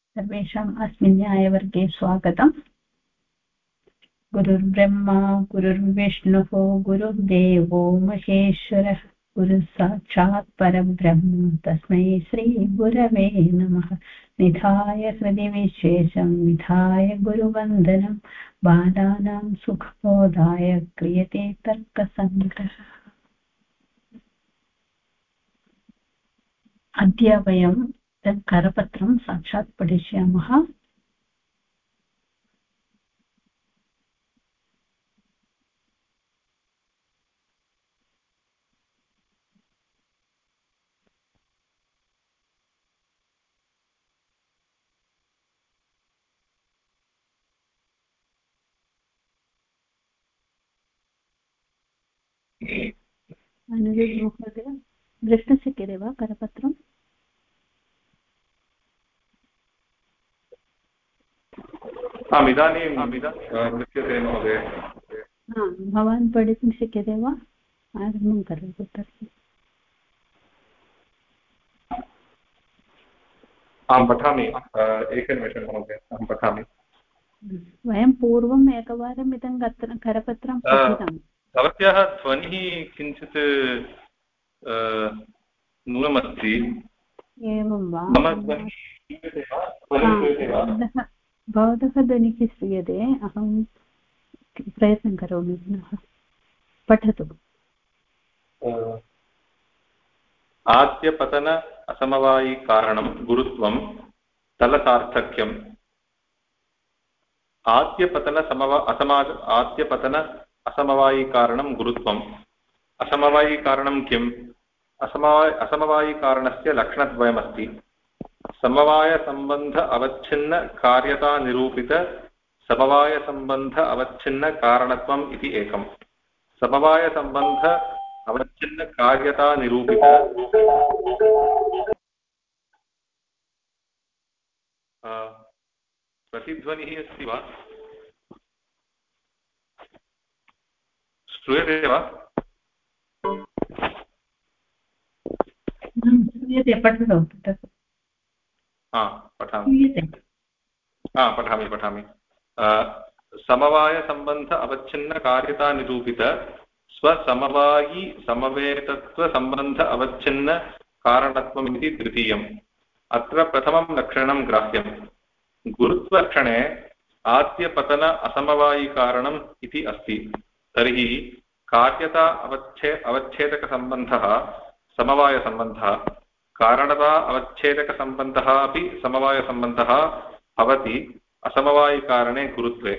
सर्वेषाम् अस्मिन् न्यायवर्गे स्वागतम्। गुरुर्ब्रह्मा गुरुर्विष्णुः गुरुर्देवो महेश्वरः गुरुः साक्षात् परब्रह्म तस्मै श्रीगुरवे नमः। निधाय हृदि विशेषं विधाय गुरुवन्दनं बालानां सुखबोधाय क्रियते तर्कसङ्ग्रहः। अद्य वयं तत् करपत्रं साक्षात् पठिष्यामः। अनुजय महोदय द्रष्टुं शक्यते वा करपत्रम्? आम्, इदानीं दृश्यते महोदय। भवान् पठितुं शक्यते वा? आरम्भं करोतु तर्हि। आं पठामि, एकनिमिषं महोदय, अहं पठामि। वयं पूर्वम् एकवारम् इदं करपत्रं पठितम्। भवत्याः ध्वनिः किञ्चित् न्यूनमस्ति। एवं वा? मम ध्वनिः भवतः ध्वनिः श्रूयते। अहं प्रयत्नं करोमि पुनः। पठतु। आद्यपतन असमवायिकारणं गुरुत्वं तलसार्थक्यम्। आद्यपतन असमवायिकारणं गुरुत्वम्। असमवायिकारणं किम्? असमवायिकारणस्य लक्षणद्वयमस्ति। समवायसम्बन्ध अवच्छिन्न कार्यतानिरूपित समवायसम्बन्ध अवच्छिन्न कारणत्वम् इति एकम्। समवायसम्बन्ध अवच्छिन्न कार्यतानिरूपित प्रतिध्वनिः अस्ति वा? श्रूयते वा? श्रूयते, पठतु। पठामि। समवायसम्बन्ध अवच्छिन्न कार्यतानिरूपित स्वसमवायि समवेतत्वसम्बन्ध अवच्छिन्न कारणत्वम् इति द्वितीयम्। अत्र प्रथमं लक्षणं ग्राह्यम्। गुरुत्वलक्षणे आद्यपतन असमवायिकारणम् इति अस्ति। तर्हि कार्यता अवच्छेदकसम्बन्धः समवायसम्बन्धः, कारणता अवच्छेदकसम्बन्धः अपि समवायसम्बन्धः भवति असमवायिकारणे गुरुत्वे।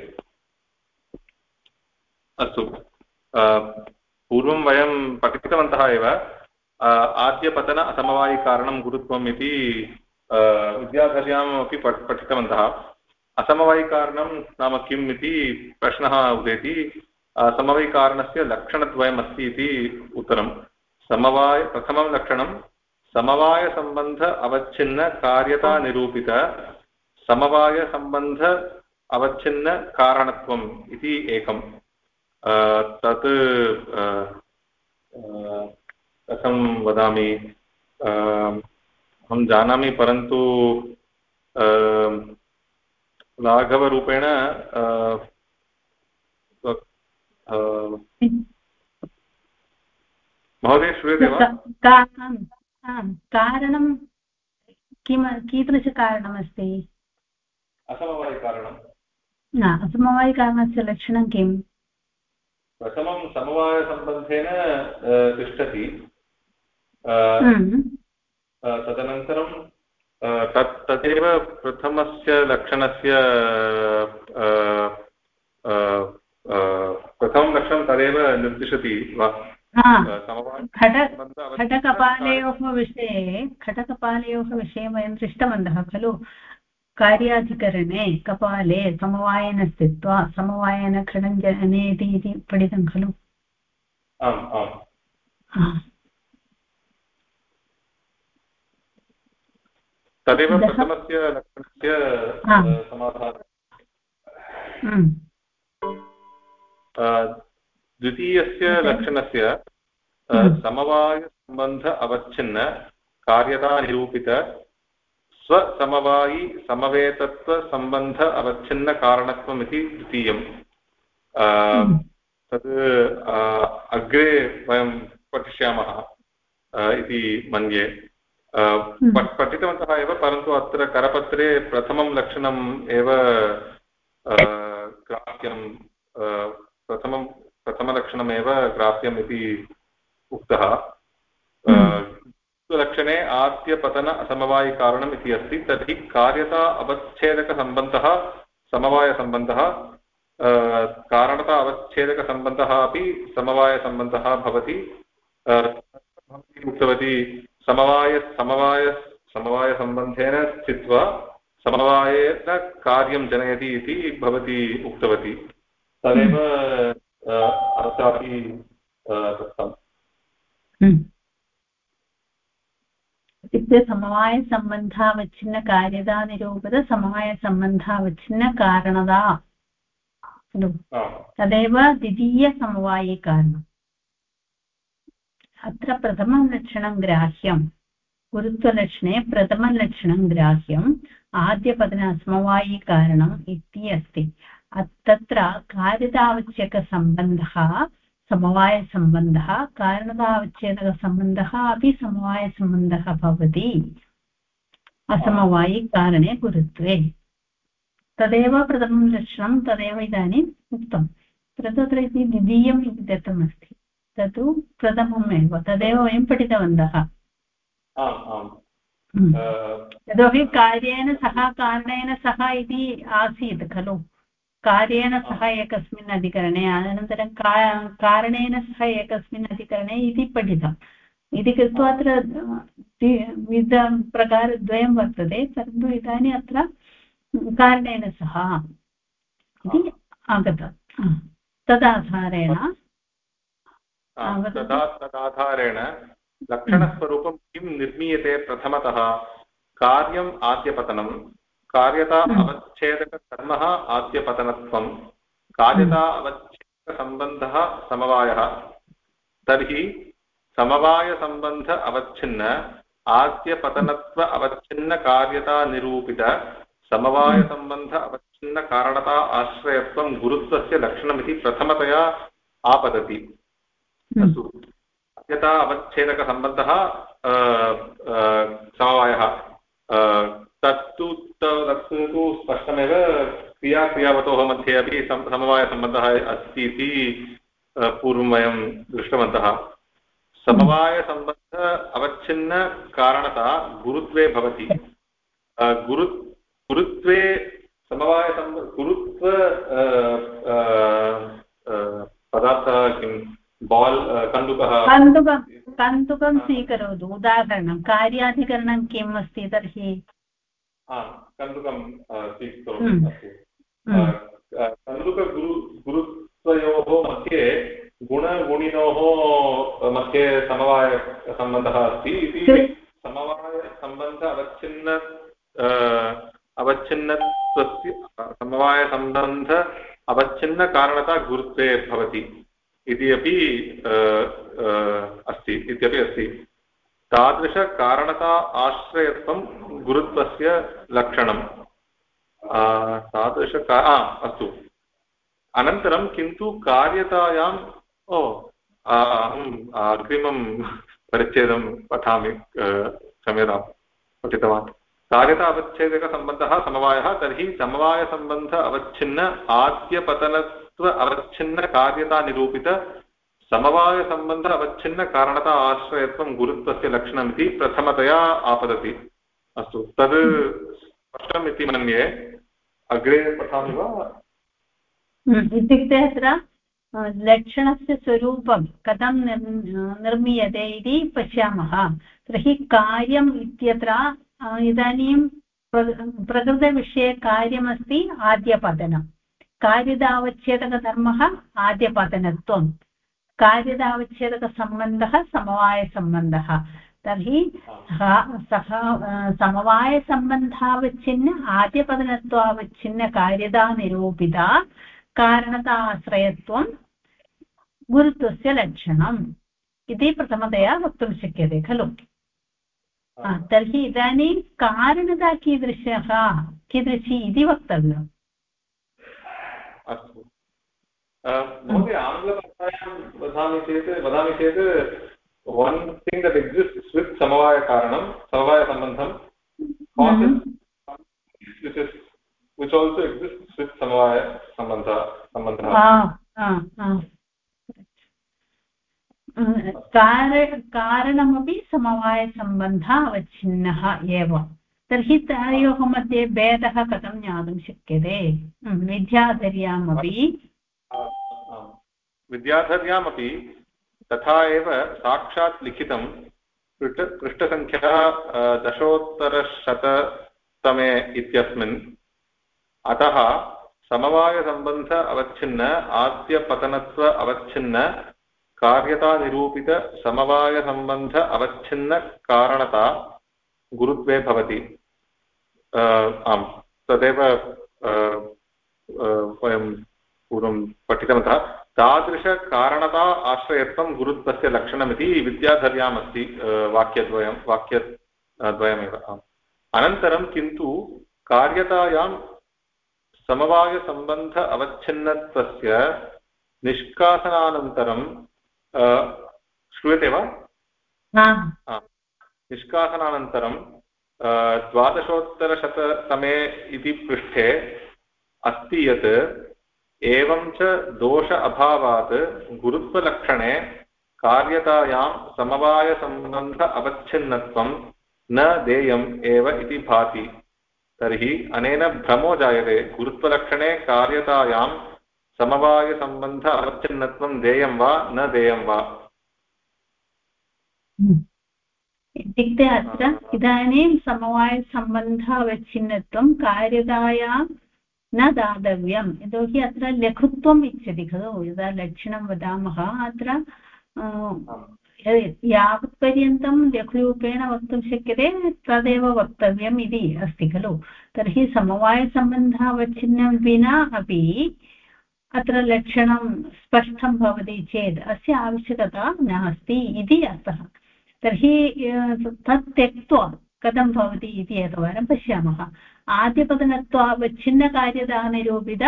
अस्तु, पूर्वं वयं पठितवन्तः एव आद्यपतन असमवायिकारणं गुरुत्वम् इति विद्याधर्याम् अपि पठितवन्तः। असमवायिकारणं नाम किम् इति प्रश्नः उदेति। समवायिकारणस्य लक्षणद्वयमस्ति इति उत्तरं। प्रथमं लक्षणं समवायसम्बन्ध अवच्छिन्न कार्यतानिरूपित समवायसम्बन्ध अवच्छिन्न कारणत्वम् इति एकम्। तत् कथं वदामि, अहं जानामि, परन्तु लाघवरूपेण महोदय श्रूयते वा? कारणं कीदृशकारणमस्ति? असमवायिकारणं। असमवायिकारणस्य लक्षणं किम्? प्रथमं समवायसम्बन्धेन तिष्ठति, तदनन्तरं तदेव प्रथमस्य लक्षणस्य प्रथमं लक्षणं तदेव निर्दिशति वा? खटकपालयोः विषये वयं दृष्टवन्तः खलु। कार्याधिकरणे कपाले समवायेन स्थित्वा समवायेन जनयति इति पठितं खलु। आम् आम्, तदेव प्रथमस्य लक्षणस्य समाधानम्। द्वितीयस्य लक्षणस्य समवायसम्बन्ध अवच्छिन्न कार्यतानिरूपित स्वसमवायि समवेतत्वसम्बन्ध अवच्छिन्नकारणत्वम् इति द्वितीयम्। तद् अग्रे वयं पठिष्यामः इति मन्ये। पठितवन्तः एव, परन्तु अत्र करपत्रे प्रथमं लक्षणम् एव ग्राह्यं, प्रथमलक्षणमेव ग्राह्यम् इति उक्तः। लक्षणे आद्यपतन असमवायिकारणम् इति अस्ति। तर्हि कार्यता अवच्छेदकसम्बन्धः समवायसम्बन्धः, कारणता अवच्छेदकसम्बन्धः अपि समवायसम्बन्धः भवति। उक्तवती समवायसम्बन्धेन स्थित्वा समवायेन कार्यं जनयति इति भवती उक्तवती। तदेव अत्रापि दत्तम्। इत्युक्ते समवायसम्बन्धावच्छिन्नकार्यता निरूपित समवायसम्बन्धावच्छिन्नकारणता खलु, तदेव द्वितीयसमवायिकारणम्। अत्र प्रथमं लक्षणं ग्राह्यं, गुरुत्वलक्षणे प्रथमं लक्षणं ग्राह्यम्, आद्यपतनसमवायिकारणम् इति अस्ति। तत्र कार्यतावच्छेदकसम्बन्धः समवायसम्बन्धः, कारणतावच्छेदकसम्बन्धः अपि समवायसम्बन्धः भवति असमवायिकारणे गुरुत्वे। तदेव प्रथमं लक्षणं, तदेव इदानीम् उक्तं। तत्र इति द्वितीयम् इति दत्तमस्ति, तत्तु प्रथममेव, तदेव वयं पठितवन्तः। यतोहि कार्येण सह कारणेन सह इति आसीत् खलु, कार्येण सह एकस्मिन् अधिकरणे, अनन्तरं कारणेन सह एकस्मिन् अधिकरणे इति पठितम्। इति कृत्वा अत्र विविधप्रकारद्वयं वर्तते, परन्तु इदानीम् अत्र कारणेन सह इति आगतम्। तदाधारेण लक्षणस्वरूपं किं निर्मीयते? प्रथमतः कार्यम् आद्यपतनं, कार्यता अवच्छेदककर्मः आद्यपतनत्वं, कार्यता अवच्छेदकसम्बन्धः समवायः। तर्हि समवायसम्बन्ध अवच्छिन्न आद्यपतनत्व अवच्छिन्न कार्यता निरूपित समवायसम्बन्ध अवच्छिन्न कारणता आश्रयत्वं गुरुत्वस्य लक्षणमिति प्रथमतया आपतति। अस्तु, कार्यता अवच्छेदकसम्बन्धः समवायः, तत्तु स्पष्टमेव, क्रियाक्रियावतोः मध्ये अपि समवायसम्बन्धः अस्ति इति पूर्वं वयं दृष्टवन्तः। समवायसम्बन्ध अवच्छिन्न कारणता गुरुत्वे भवति। गुरुत्वे गुरुत्व पदार्थः किं? बाल्, कन्दुकं स्वीकरोतु। उदाहरणं कार्याधिकरणं किम् अस्ति तर्हि? कन्दुकं स्वीकरोतु। कन्दुकगुरुत्वयोः मध्ये गुणगुणिनोः मध्ये समवायसम्बन्धः अस्ति इति समवायसम्बन्ध अवच्छिन्नत्वस्य समवायसम्बन्ध अवच्छिन्नकारणता गुरुत्वे भवति इति अपि अस्ति। तादृशकारणता आश्रयत्वं गुरुत्वस्य लक्षणम्। अस्तु, अनन्तरं किन्तु कार्यतायाम् अहम् अग्रिमं परिच्छेदं पठामि, क्षम्यतां, पठितवान्। कार्यता अवच्छेदकसम्बन्धः समवायः, तर्हि समवायसम्बन्ध अवच्छिन्न आद्यपतनत्व अवच्छिन्न कार्यता निरूपित समवायसम्बन्ध अवच्छिन्न कारणता आश्रयत्वं गुरुत्वस्य लक्षणमिति प्रथमतया आपतति। अस्तु, तद् स्पष्टम् इति मन्ये। अग्रे पठामि वा? इत्युक्ते अत्र लक्षणस्य स्वरूपं कथं निर्मीयते इति पश्यामः। तर्हि कार्यम् इत्यत्र इदानीं प्रकृतविषये कार्यमस्ति आद्यपतनं, कार्यतावच्छेदकधर्मः आद्यपतनत्वं, कार्यतावच्छेदकसम्बन्धः समवायसम्बन्धः। तर्हि सः समवायसम्बन्धावच्छिन्न आद्यपतनत्वावच्छिन्न कार्यता निरूपिता कारणता आश्रयत्वं गुरुत्वस्य लक्षणम् इति प्रथमतया वक्तुं शक्यते खलु। तर्हि इदानीं कारणता कीदृशी इति वक्तव्यम्। अस्तु महोदय आङ्ग्लभाषायां वदामि चेत् one thing that exists with समवाय कारणं समवाय सम्बन्धं causes which also exists with समवाय सम्बन्धः कारणमपि समवायसम्बन्धः अवच्छिन्नः एव। तर्हि तयोः मध्ये भेदः कथं ज्ञातुं शक्यते? विद्याधर्यामपि तथा एव साक्षात् लिखितं पृष्ठसङ्ख्या 10,100 इत्यस्मिन्। अतः समवायसम्बन्ध अवच्छिन्न आद्यपतनत्व अवच्छिन्न कार्यता निरूपित समवायसम्बन्ध अवच्छिन्न कारणता गुरुत्वे भवति। आम् तदेव वयं पूर्वं पठितवन्तः। तादृशकारणता आश्रयत्वं गुरुत्वस्य लक्षणमिति विद्याधर्याम् अस्ति वाक्यद्वयमेव। अनन्तरं किन्तु कार्यतायां समवायसम्बन्ध अवच्छिन्नत्वस्य निष्कासनानन्तरं श्रूयते वा? निष्कासनानन्तरं 12,100 इति पृष्ठे अस्ति यत् एवं च दोष अभावात् गुरुत्वलक्षणे कार्यतायां समवायसम्बन्ध अवच्छिन्नत्वं न देयम् एव इति भाति। तर्हि अनेन भ्रमो जायते गुरुत्वलक्षणे कार्यतायां समवायसम्बन्ध अवच्छिन्नत्वं देयं वा न देयं वा इत्युक्ते अत्र इदानीं समवायसम्बन्ध अवच्छिन्नत्वं कार्यतायां न दातव्यम्। यतोहि अत्र लघुत्वम् इच्छति खलु। यदा लक्षणं वदामः अत्र यावत्पर्यन्तं लघुरूपेण वक्तुं शक्यते तदेव वक्तव्यम् इति अस्ति खलु। तर्हि समवायसम्बन्धः अवच्छिन्नं विना अपि अत्र लक्षणं स्पष्टं भवति चेत् अस्य आवश्यकता नास्ति इति अर्थः। तर्हि तत् त्यक्त्वा कथं भवति इति एकवारं पश्यामः। आद्यपतनत्वावच्छिन्नकार्यतानिरूपित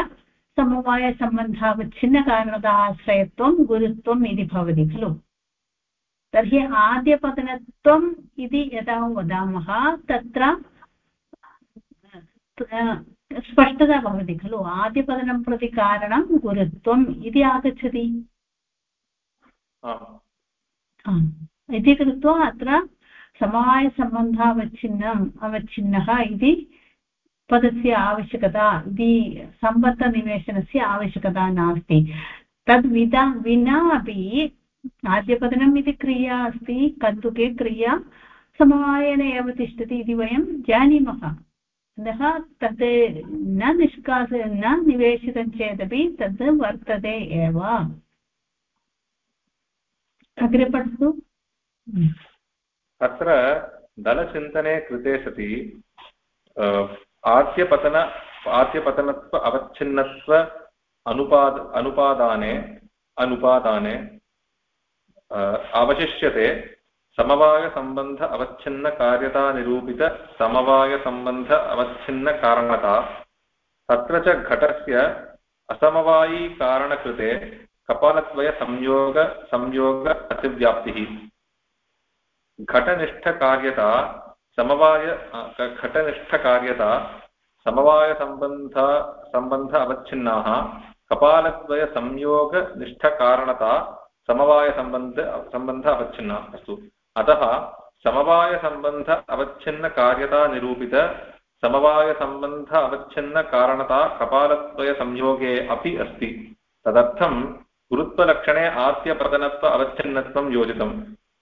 समवायसम्बन्धावच्छिन्नकारणताश्रयत्वं गुरुत्वम् इति भवति खलु। तर्हि आद्यपतनत्वम् इति यदा वदामः तत्र स्पष्टता भवति खलु। आद्यपतनं प्रति कारणं गुरुत्वम् इति आगच्छति इति कृत्वा अत्र समवायसम्बन्धावच्छिन्नः इति पदस्य आवश्यकता इति सम्बद्धनिवेशनस्य आवश्यकता नास्ति। विना अपि आद्यपतनम् इति क्रिया अस्ति। कन्दुके क्रिया समवायेन एव तिष्ठति इति वयं जानीमः। अतः तद् न निवेशितं चेदपि तद् वर्तते एव। अग्रे पठतु। अत्र दलचिन्तने कृते सति आद्यपतनत्व अवच्छिन्नत्व अनुपादाने अवशिष्यते समवायसम्बन्ध अवच्छिन्न कार्यता निरूपित समवायसम्बन्ध अवच्छिन्न कारणता। तत्र च घटस्य असमवायी कारणकृते कपालद्वय संयोग अतिव्याप्तिः। घटनिष्ठकार्यता समवायसम्बन्ध अवच्छिन्नाः कपालद्वय संयोग निष्ठकारणता समवायसम्बन्ध अवच्छिन्ना। अस्तु अतः समवायसम्बन्ध अवच्छिन्न कार्यता निरूपित समवायसम्बन्ध अवच्छिन्न कारणता कपालद्वय संयोगे अपि अस्ति। तदर्थं गुरुत्वलक्षणे आद्यपतनत्व अवच्छिन्नत्वं योजितम्।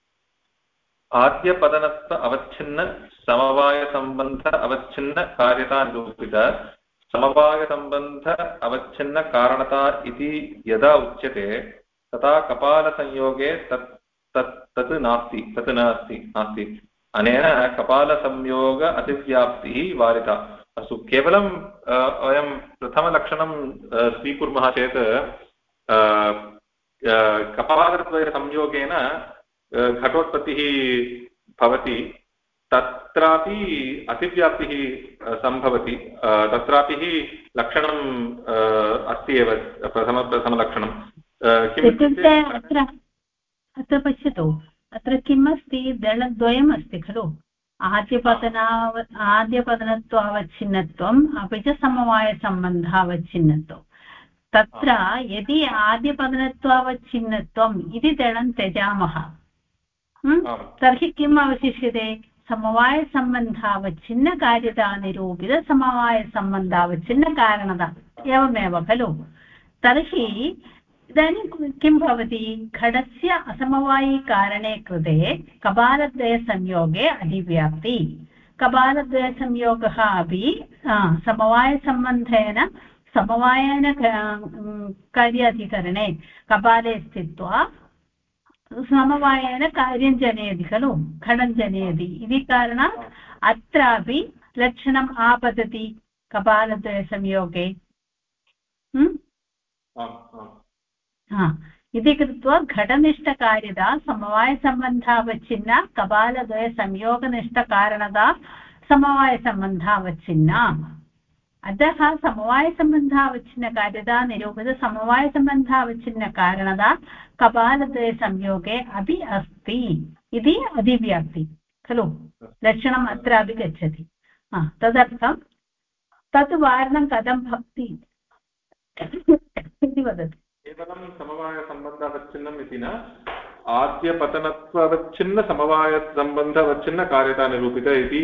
आद्यपतनत्व अवच्छिन्न समवायसम्बन्ध अवच्छिन्न कार्यता निरूपित समवायसम्बन्ध अवच्छिन्न कारणता इति यदा उच्यते तथा कपालसंयोगे तत् नास्ति। अनेन कपालसंयोग अतिव्याप्तिः वारिता। अस्तु केवलं वयं प्रथमलक्षणं स्वीकुर्मः चेत् कपालद्वयसंयोगेन घटोत्पत्तिः भवति। तत्रापि अतिव्याप्तिः सम्भवति तत्रापि लक्षणम् अस्ति एव प्रथमलक्षणं किम् इत्युक्ते अत्र पश्यतु अत्र किम् अस्ति दलद्वयम् अस्ति खलु आद्यपदनत्वावच्छिन्नत्वम् अपि च समवायसम्बन्धावच्छिन्नत्वम् तत्र यदि आद्यपदनत्वावच्छिन्नत्वम् इति दलं त्यजामः तर्हि किम् अवशिष्यते समवायसम्बन्धावच्छिन्नकार्यतानिरूपितसमवायसम्बन्धावच्छिन्नकारणता एवमेव खलु तर्हि इदानीं किं भवति घटस्य असमवायिकारणे कृते कपालद्वयसंयोगे अधिव्याप्ति कपालद्वयसंयोगः अपि समवायेन कार्याधिकरणे कपाले स्थित्वा समवायेन कार्यं जनयति खलु घटं जनयति इति कारणात् अत्रापि लक्षणम् आपतति कपालद्वयसंयोगे इति कृत्वा घटनिष्ठकार्यता समवायसम्बन्धावच्छिन्ना कपालद्वयसंयोगनिष्ठकारणता समवायसम्बन्धावच्छिन्ना अतः समवायसम्बन्धावच्छिन्नकार्यता निरूपितसमवायसम्बन्धावच्छिन्नकारणता कपालद्वयसंयोगे अपि अस्ति इति अधिव्याप्ति खलु लक्षणम् अत्रापि गच्छति तदर्थं तत् वारणं कथं भवति इति वदतु केवलं समवायसम्बन्धावच्छिन्नम् इति न आद्यपतनत्वावच्छिन्नसमवायसम्बन्धावच्छिन्नकार्यतानिरूपित इति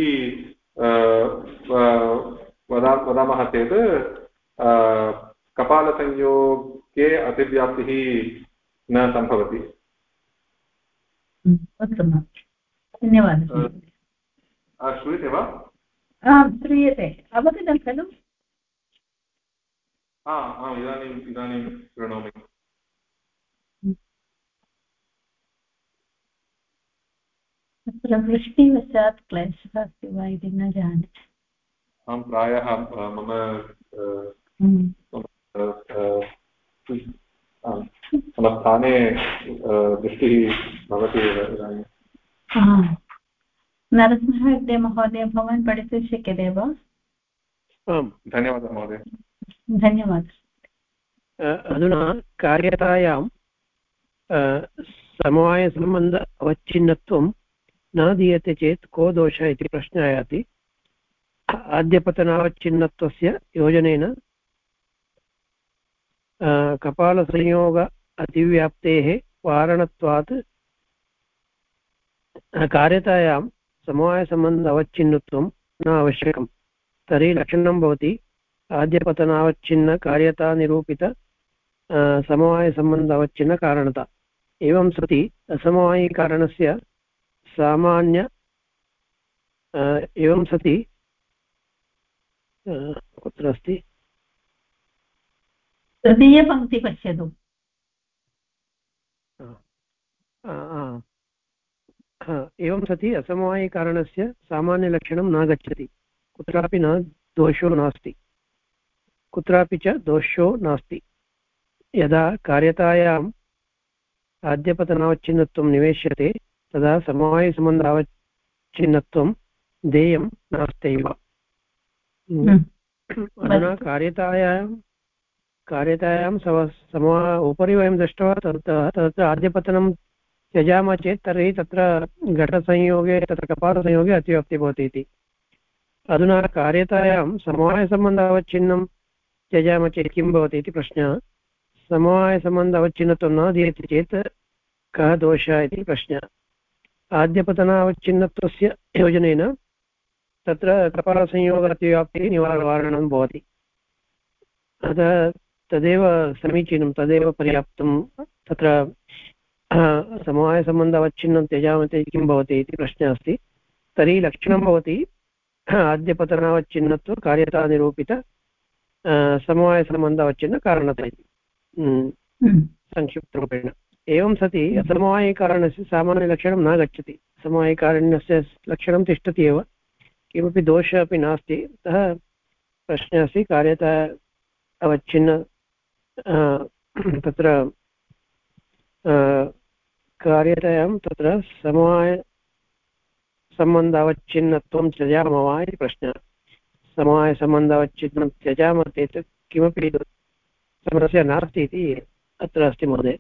वदामः चेत् कपालसंयोगे अतिव्याप्तिः न सम्भवति धन्यवादः श्रूयते वा श्रूयते अवगतं खलु इदानीं शृणोमि तत्र वृष्टिवशात् क्लेशः अस्ति वा इति न जाने अहं प्रायः मम स्थाने वृष्टिः भवति एव इदानीं नरसिंहहेग्डे महोदय भवान् पठितुं शक्यते वा आम् धन्यवादः महोदय धन्यवादः अधुना कार्यतायां समवायसम्बन्ध अवच्छिन्नत्वं न दीयते चेत् को दोषः इति प्रश्नः आयाति आद्यपतनावच्छिन्नत्वस्य योजनेन कपालसंयोग अतिव्याप्तेः वारणत्वात् कार्यतायां समवायसम्बन्ध अवच्छिन्नत्वं न आवश्यकं तर्हि लक्षणं भवति आद्यपतनावच्छिन्नकार्यतानिरूपित समवायसम्बन्ध अवच्छिन्नकारणता एवं सति असमवायिकारणस्य सामान्य एवं सति कुत्र अस्ति तृतीयपङ्क्ति पश्यतु एवं सति असमवायिकारणस्य सामान्यलक्षणं न गच्छति कुत्रापि न दोषो नास्ति कुत्रापि च दोषो नास्ति यदा कार्यतायाम् आद्यपतनावच्छिन्नत्वं निवेश्यते तदा समवायसम्बन्धावच्छिन्नत्वं देयं नास्त्यैव अधुना कार्यतायां उपरि वयं दृष्ट्वा तत्र आद्यपतनं त्यजामः चेत् तर्हि तत्र घटसंयोगे तत्र कपालसंयोगे अतिव्याप्तिः भवति इति अधुना कार्यतायां समवायसम्बन्धावच्छिन्नं त्यजामः चेत् किं भवति इति प्रश्नः समवायसम्बन्धावच्छिन्नत्वं न दीयते चेत् कः दोषः इति प्रश्नः आद्यपतनावच्छिन्नत्वस्य योजनेन तत्र कपालसंयोग अतिव्याप्तिः निवारणं भवति अतः तदेव समीचीनं तदेव पर्याप्तं तत्र समवायसम्बन्धावच्छिन्नं त्यजामः चेत् किं भवति इति प्रश्नः अस्ति तर्हि लक्षणं भवति आद्यपतनावच्छिन्नत्व कार्यतानिरूपित समवायसम्बन्धावच्छिन्नकारणता इति संक्षिप्तरूपेण एवं सति असमवायिकारणस्य सामान्यलक्षणं न गच्छति समवायिकारणस्य लक्षणं तिष्ठति एव किमपि दोषः अपि नास्ति अतः प्रश्नः अस्ति कार्यता अवच्छिन्न तत्र कार्यतायां तत्र समवायसम्बन्धावच्छिन्नत्वं त्यजामः वा इति प्रश्नः। समवायसम्बन्धावच्छिन्नं त्यजामः चेत् किमपि समस्या नास्ति इति अत्र अस्ति महोदय।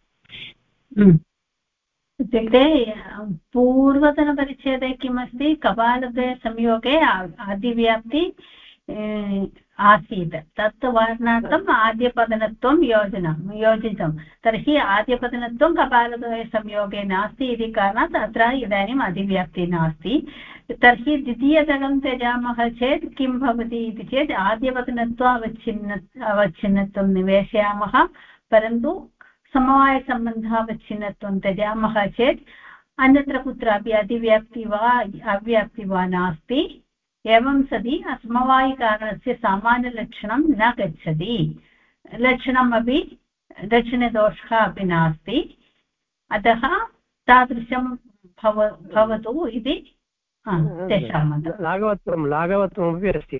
इत्युक्ते पूर्वतनपरिच्छेदे किमस्ति, कपालद्वयसंयोगे आदिव्याप्ति आसीत्, तत् वर्णार्थम् आद्यपदनत्वं योजितं। तर्हि आद्यपदनत्वं कपालद्वयसंयोगे नास्ति इति कारणात् अत्र इदानीम् अधिव्याप्तिः नास्ति। तर्हि द्वितीयतलं त्यजामः चेत् किं भवति इति चेत् अवच्छिन्नत्वं निवेशयामः, परन्तु समवायसम्बन्धावच्छिन्नत्वं त्यजामः चेत् अन्यत्र कुत्रापि अतिव्याप्ति वा अव्याप्ति वा नास्ति। एवं सति असमवायिकारणस्य सामान्यलक्षणं न गच्छति, लक्षणमपि लक्षणदोषः अपि नास्ति। अतः तादृशं भवतु इति तेषां मतम्। लाघवत्वमपि अस्ति।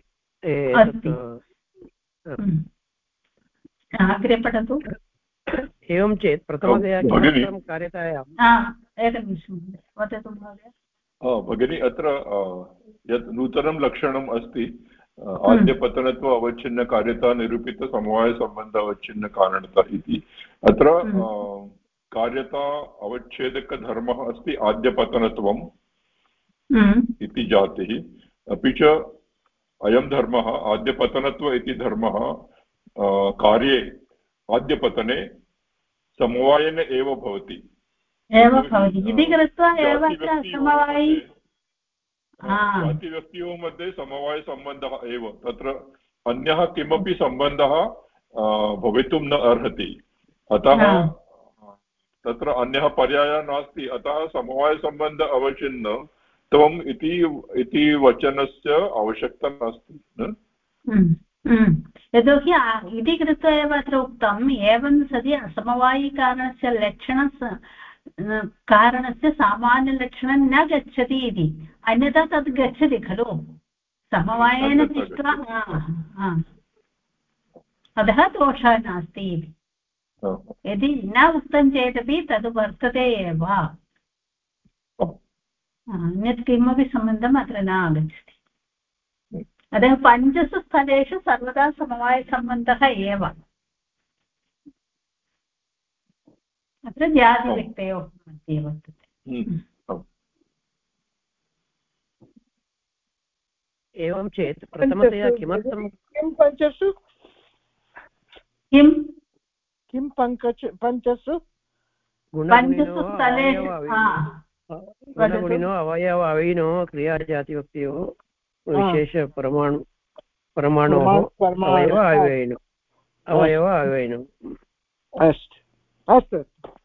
अग्रे पठतु। एवं चेत् प्रथमतया किमर्थं कार्यतायाम् एकनिमिषं वदतु महोदय। भगिनी, अत्र यत् नूतनं लक्षणम् अस्ति आद्यपतनत्व अवच्छिन्नकार्यता निरूपितसमवायसम्बन्ध अवच्छिन्नकारणता इति, अत्र कार्यता अवच्छेदकधर्मः अस्ति आद्यपतनत्वम् इति जातिः। अपि च अयं धर्मः आद्यपतनत्व इति धर्मः कार्ये आद्यपतने समवायेन एव भवति इति कृत्वा एव जातिव्यक्तियोः मध्ये समवायसम्बन्धः एव, तत्र अन्यः किमपि सम्बन्धः भवितुं न अर्हति। अतः तत्र अन्यः पर्यायः नास्ति। अतः समवायसम्बन्ध अवच्छिन्न त्वम् इति वचनस्य आवश्यकता नास्ति। यतोहि इति कृत्वा एव अत्र उक्तम्, एवं सति असमवायिकारणस्य कारणस्य सामान्यलक्षणं न गच्छति इति। अन्यथा तद् गच्छति खलु, समवायेन तिष्ठ्वा। अतः दोषः नास्ति इति। यदि न उक्तं चेदपि तद् वर्तते एव, अन्यत् किमपि सम्बन्धम् अत्र न आगच्छति। अतः पञ्चसु स्थलेषु सर्वदा समवायसम्बन्धः एव। अत्र जातिव्यक्तयोः मध्ये वर्तते। एवं चेत् प्रथमतया किमर्थं किं पञ्चसु किं पञ्चसु गुणगुणिनो अवयव अवयिनो क्रियाजातिव्यक्तयोः विशेष परमाणोः अवयव अवयिनो। अस्तु।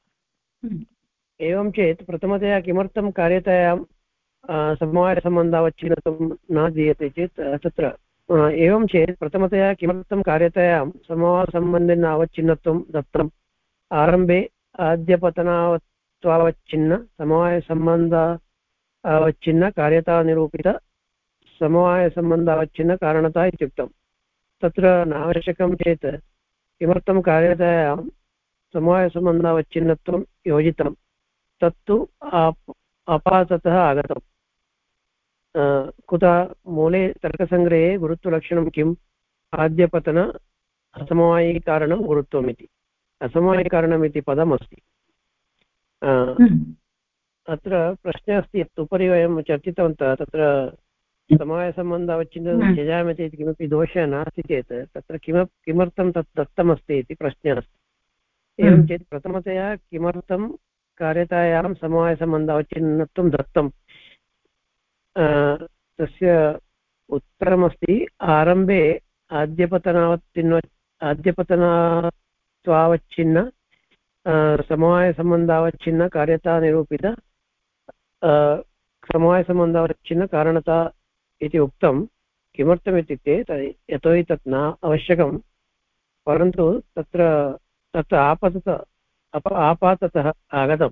एवं चेत् प्रथमतया किमर्थं कार्यतायां समवायसम्बन्धावच्छिन्नत्वं न दीयते चेत् तत्र एवं चेत् प्रथमतया किमर्थं कार्यतायां समवायसम्बन्धेन अवच्छिन्नत्वं दत्तम्। आरम्भे आद्यपतनावच्छिन्न समवायसम्बन्ध अवच्छिन्न कार्यतानिरूपित समवायसम्बन्धावच्छिन्न कारणता इत्युक्तं। तत्र नावश्यकं चेत् किमर्थं कार्यतायां समवायसम्बन्धावच्छिन्नत्वं योजितं, तत्तु अपाततः आगतं। कुतः? मूले तर्कसङ्ग्रहे गुरुत्वलक्षणं किम्? आद्यपतन असमवायिकारणं गुरुत्वमिति। असमवायिकारणमिति पदमस्ति। अत्र प्रश्नः अस्ति, यत् उपरि वयं चर्चितवन्तः, तत्र समवायसम्बन्धावच्छिन्नं त्यजामः इति किमपि दोषः नास्ति चेत् तत्र किमर्थं तत् दत्तमस्ति इति प्रश्नः अस्ति। एवं चेत् प्रथमतया किमर्थं कार्यतायां समवायसम्बन्धावच्छिन्नत्वं दत्तं, तस्य उत्तरमस्ति आरम्भे आद्यपतनात्वावच्छिन्न समवायसम्बन्धावच्छिन्न कार्यता निरूपित समवायसम्बन्धावच्छिन्न कारणता इति उक्तं। किमर्थमित्युक्ते यतोहि तत् न आवश्यकं, परन्तु तत् आपाततः आगतं।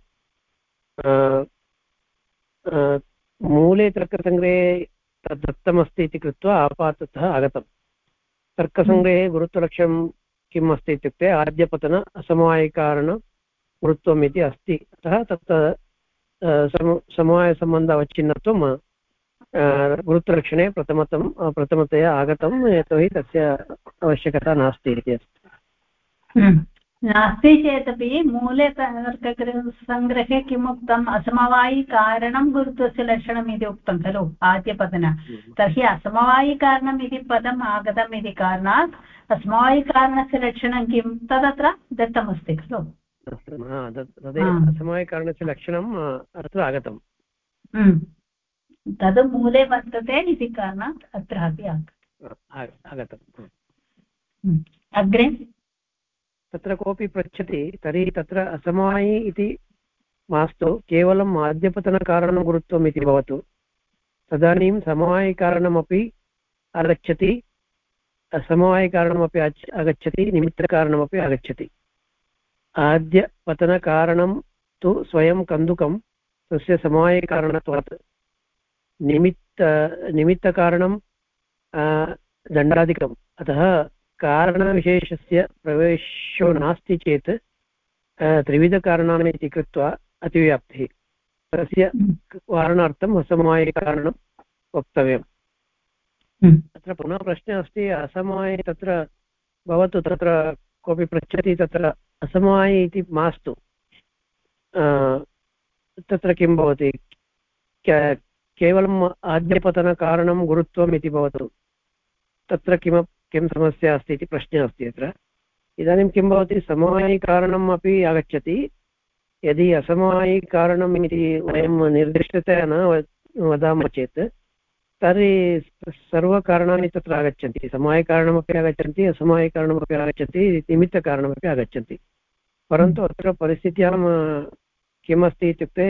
मूले तर्कसङ्ग्रहे तद् दत्तमस्ति इति कृत्वा आपाततः आगतं। तर्कसङ्ग्रहे गुरुत्वलक्षणं किम् अस्ति इत्युक्ते आद्यपतन असमवायिकारण गुरुत्वम् इति अस्ति। अतः तत् समवायसम्बन्ध अवच्छिन्नत्वं गुरुत्वलक्षणे प्रथमतया आगतं यतोहि तस्य आवश्यकता नास्ति इति अस्ति। नास्ति चेदपि मूले तर्कसङ्ग्रहे किमुक्तम् असमवायिकारणं गुरुत्वस्य लक्षणम् इति उक्तं खलु आद्यपदन। तर्हि असमवायिकारणम् इति पदम् आगतम् इति कारणात् असमवायिकारणस्य लक्षणं किं तदत्र दत्तमस्ति खलु। तदेव असमवायिकारणस्य लक्षणम् अत्र आगतम्। तद् मूले वर्तते इति कारणात् अत्रापि आगतम्। अग्रे तत्र कोऽपि पृच्छति तर्हि तत्र असमवायि इति मास्तु केवलम् आद्यपतनकारणं गुरुत्वम् इति भवतु, तदानीं समवायिकारणमपि आगच्छति, असमवायिकारणमपि आगच्छति, निमित्तकारणमपि आगच्छति। आद्यपतनकारणं तु स्वयं कन्दुकं तस्य समवायिकारणत्वात्, निमित्तकारणं दण्डादिकम्। अतः कारणविशेषस्य प्रवेशो नास्ति चेत् त्रिविधकारणानि इति कृत्वा अतिव्याप्तिः, तस्य वारणार्थम् असमवायिकारणं वक्तव्यम्। अत्र पुनः प्रश्नः अस्ति, असमवायि तत्र भवतु, तत्र कोऽपि पृच्छति तत्र असमवायि इति मास्तु, तत्र किं भवति, केवलम् आद्यपतनकारणं गुरुत्वम् इति भवतु, तत्र किं समस्या अस्ति इति प्रश्नः अस्ति अत्र। इदानीं किं भवति, समवायिकारणम् अपि आगच्छति, यदि असमवायिकारणम् इति वयं निर्दिष्टतया न वदामः चेत् तर्हि सर्वकारणानि तत्र आगच्छन्ति, समवायिकारणमपि आगच्छन्ति, असमवायिकारणमपि आगच्छन्ति, निमित्तकारणमपि आगच्छन्ति। परन्तु अत्र परिस्थित्यां किमस्ति इत्युक्ते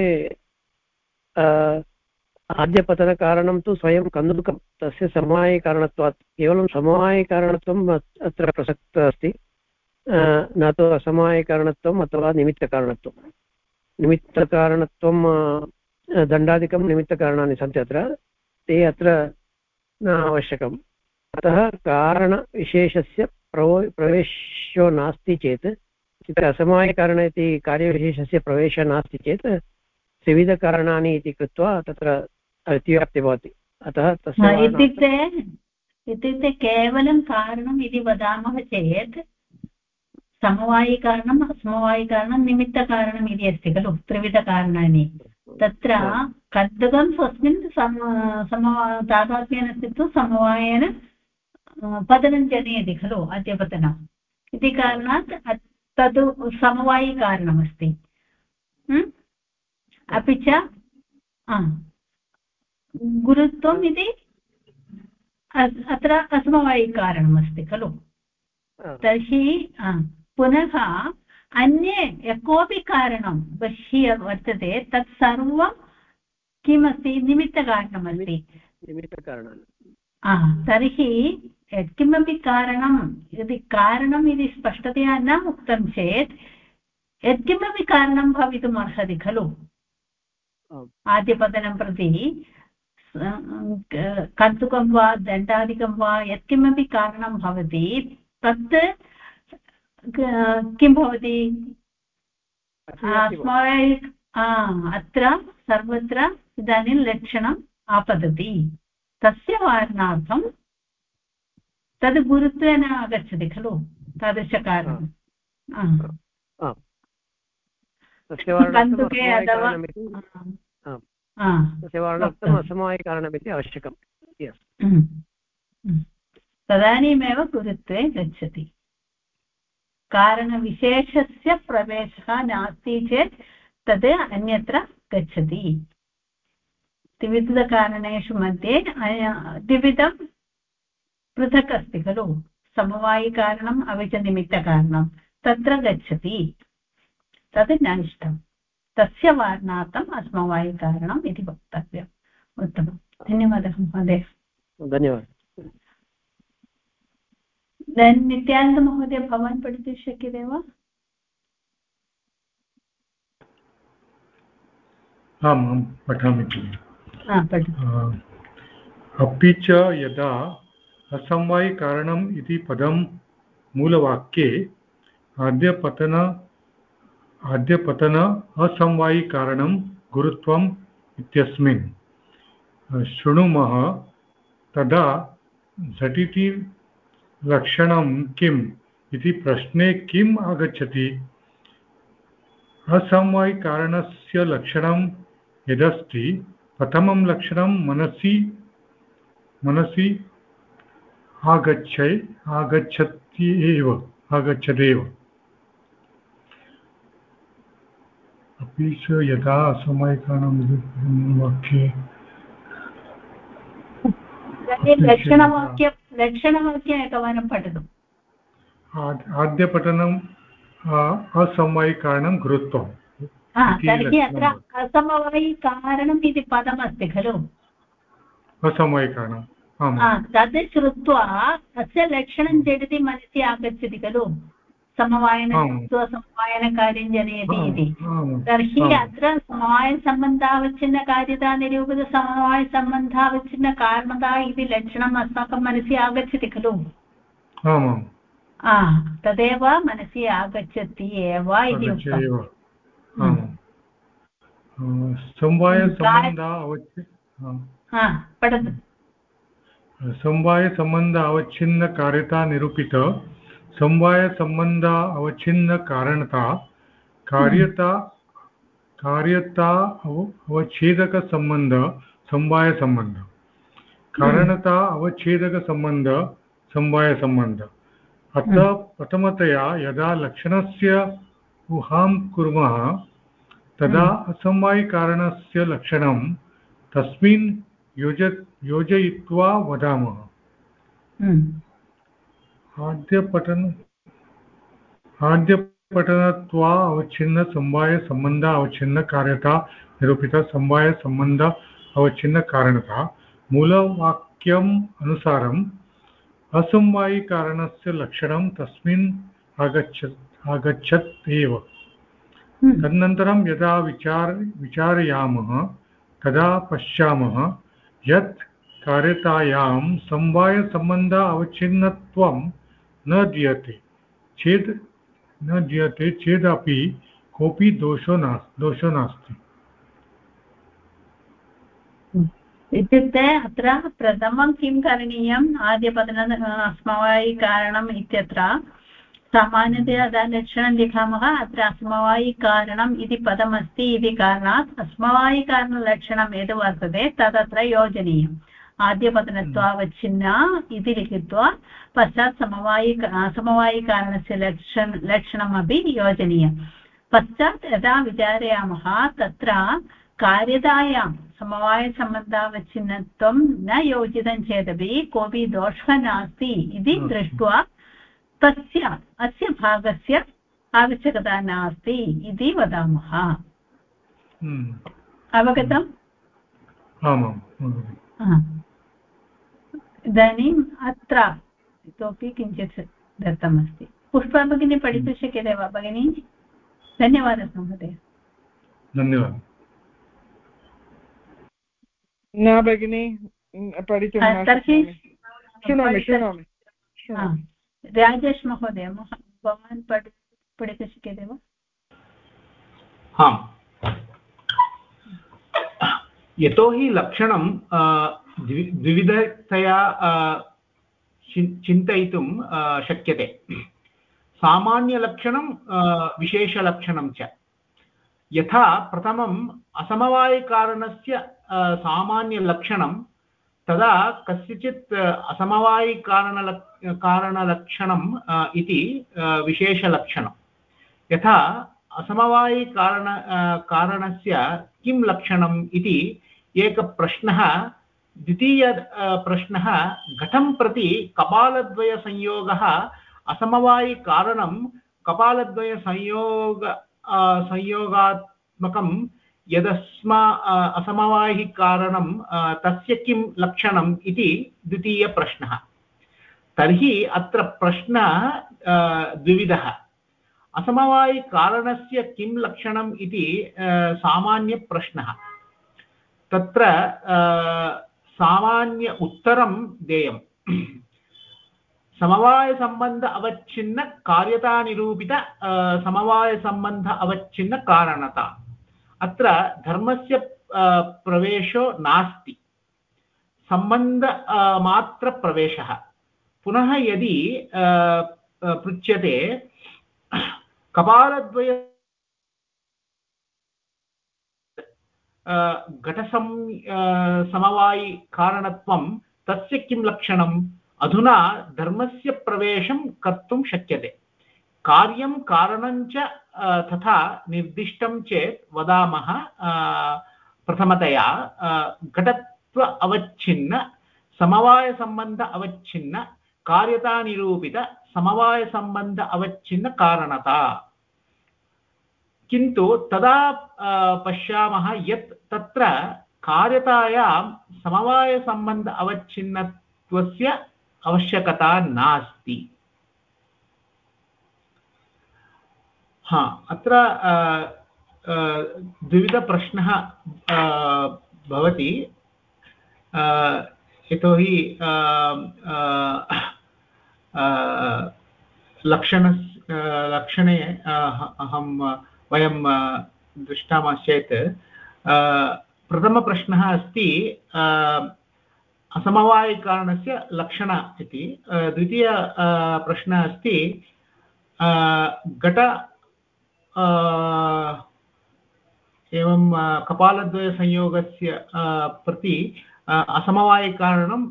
आद्यपतनकारणं तु स्वयं कन्दुकं तस्य समवायिकारणत्वात्, केवलं समवायिकारणत्वम् अत्र प्रसक्तः अस्ति, न तु असमवायिकारणत्वम् अथवा निमित्तकारणत्वं। निमित्तकारणत्वं दण्डादिकं निमित्तकारणानि सन्ति अत्र, ते अत्र न आवश्यकम्। अतः कारणविशेषस्य प्रवेशो नास्ति चेत्, इत्युक्ते असमवायिकारण इति कार्यविशेषस्य प्रवेशः नास्ति चेत् त्रिविधकारणानि इति कृत्वा तत्र अतिव्याप्तिः भवति। अतः तस्य इत्युक्ते केवलं कारणम् इति वदामः चेत् समवायिकारणम् असमवायिकारणं निमित्तकारणम् इति अस्ति खलु, त्रिविधकारणानि। तत्र कन्दुकं स्वस्मिन् तादात्म्येन स्थित्वा समवायेन पतनं जनयति खलु, अद्यपतनम् इति कारणात् तद् समवायिकारणमस्ति। अपि च गुरुत्वम् इति अत्र असमवायिकारणमस्ति खलु। तर्हि पुनः अन्ये यः कोऽपि कारणं बह्य वर्तते तत् सर्वं किमस्ति, निमित्तकारणमस्ति। तर्हि यत्किमपि कारणं, यदि कारणम् इति स्पष्टतया न उक्तं चेत् यत्किमपि कारणं भवितुम् अर्हति खलु। आद्यपतनं प्रति कन्दुकं वा दण्डादिकं वा यत्किमपि कारणं भवति, तत् किं भवति, अत्र सर्वत्र इदानीं लक्षणम् आपतति। तस्य वारणार्थं तद् गुरुत्वेन आगच्छति खलु, तादृशकारणं कन्दुके अथवा असमवायिकारणमिति आवश्यकम्। तदानीमेव गुरुत्वे गच्छति। कारणविशेषस्य प्रवेशः नास्ति चेत् तद् अन्यत्र गच्छति। द्विविधकारणेषु मध्ये द्विविधं पृथक् अस्ति खलु, समवायिकारणम् अपि च निमित्तकारणं, तत्र गच्छति, तद् न इष्टं। तस्य वारणार्थम् असमवायिकारणम् इति वक्तव्यम्। उत्तमं, धन्यवादः महोदय। धन्यवादः। नित्यानन्दमहोदय, भवान् पठितुं शक्यते वा? आम्, पठामि। अपि च यदा असमवायिकारणम् इति पदं मूलवाक्ये आद्यपतन असमवायिकारणं गुरुत्वम् इत्यस्मिन् शृणुमः तदा झटिति लक्षणं किम् इति प्रश्ने किम् आगच्छति? असमवायिकारणस्य लक्षणं यदस्ति प्रथमं लक्षणं मनसि आगच्छत्येव अपि च यदा असमवायिकारणं वाक्ये लक्षणवाक्यम् एकवारं पठतु। आद्यपठनम् असमवायिकारणं गुरुत्वं। तर्हि अत्र असमवायिकारणम् इति पदमस्ति खलु, असमवायिकारणं तद् श्रुत्वा अस्य लक्षणं झटिति मनसि आगच्छति खलु, समवायनकार्यं जनयति इति। तर्हि अत्र समवायसम्बन्धावच्छिन्नकार्यतानिरूपितसमवायसम्बन्धावच्छिन्नकारणता इति लक्षणम् अस्माकं मनसि आगच्छति खलु। तदेव मनसि आगच्छति एव इति उक्तम्। पठतु। समवायसम्बन्ध अवच्छिन्नकार्यता निरूपित समवायसम्बन्ध अवच्छिन्नकारणता कार्यता अवच्छेदकसम्बन्ध समवायसम्बन्ध कारणता अवच्छेदकसम्बन्ध समवायसम्बन्ध। अतः प्रथमतया यदा लक्षणस्य ऊहां कुर्मः तदा असमवायिकारणस्य लक्षणं तस्मिन् योजयित्वा वदामः। आद्यपठनत्वा अवच्छिन्न समवाय संबंध अवच्छिन्न कार्यता निरूपित समवाय संबंध अवच्छिन्न कारणता मूलवाक्यम् अनुसारम् असमवायिकारणस्य लक्षणं तस्मिन् आगच्छत् एव। तदनन्तरं यदा विचारयामः तदा पश्यामः यत् कार्यतायां समवायसम्बन्ध अवच्छिन्नत्वं न दीयते चेदपि कोऽपि दोषो नास्ति। इत्युक्ते अत्र प्रथमं किं करणीयम्? आद्यपदन समवायिकारणम् इत्यत्र सामान्यतया यदा लक्षणं लिखामः अत्र असमवायिकारणम् इति पदमस्ति इति कारणात् असमवायिकारणलक्षणं यद् वर्तते तदत्र योजनीयम्। आद्यपदनत्वावच्छिन्न इति लिखित्वा पश्चात् समवायिकारणस्य लक्षणमपि योजनीयं। पश्चात् यदा विचारयामः तत्र कार्यतायां समवायसम्बन्धावच्छिन्नत्वं न योजितं चेदपि कोऽपि दोषः नास्ति इति दृष्ट्वा अस्य भागस्य आवश्यकता नास्ति इति वदामः। अवगतम्? इदानीम् अत्र इतोपि किञ्चित् दत्तमस्ति। पुष्पा भगिनी पठितुं शक्यते वा भगिनी? धन्यवादः महोदय। धन्यवादः। न भगिनी पठितुं शृणोमि। राजेश महोदय, भवान् पठितुं शक्यते वा? यतोहि लक्षणं द्विविधतया चिन्तयितुं शक्यते। सामान्यलक्षणं विशेषलक्षणं च। यथा प्रथमम् असमवायिकारणस्य सामान्यलक्षणं तदा कस्यचित् असमवायिकारणलक्षणम् इति विशेषलक्षणं। यथा असमवायिकारणस्य किं लक्षणम् इति एकः प्रश्नः। द्वितीयप्रश्नः घटं प्रति कपालद्वयसंयोगः असमवायिकारणं कपालद्वयसंयोगात्मकं असमवायिकारणं तस्य किं लक्षणम् इति द्वितीयप्रश्नः। तर्हि अत्र प्रश्नः द्विविधः। असमवायिकारणस्य किं लक्षणम् इति सामान्यप्रश्नः। तत्र सामान्य उत्तरं देयम्। समवायसम्बन्ध अवच्छिन्न कार्यतानिरूपित समवायसम्बन्ध अवच्छिन्न कारणता। अत्र धर्मस्य प्रवेशो नास्ति। सम्बन्ध मात्रप्रवेशः पुनः यदि पृच्छ्यते कपालद्वय समवायि कारणत्वं तस्य किं लक्षणम् अधुना धर्मस्य प्रवेशं कर्तुं शक्यते कार्यं कारणं च तथा निर्दिष्टं चेत् वदामः प्रथमतया घटत्व अवच्छिन्न समवायसम्बन्ध अवच्छिन्न कार्यतानिरूपित समवायसम्बन्ध अवच्छिन्न कारणता किन्तु तदा पश्यामः यत् तत्र कार्यतायां समवायसम्बन्ध अवच्छिन्नत्वस्य आवश्यकता नास्ति अत्र द्विविधप्रश्नः भवति यतोहि लक्षणे वयं दृष्टामश्चेत् प्रथमप्रश्नः अस्ति असमवायिकारणस्य लक्षण इति द्वितीय प्रश्नः अस्ति घट एवं कपालद्वयसंयोगस्य प्रति असमवायिकारणं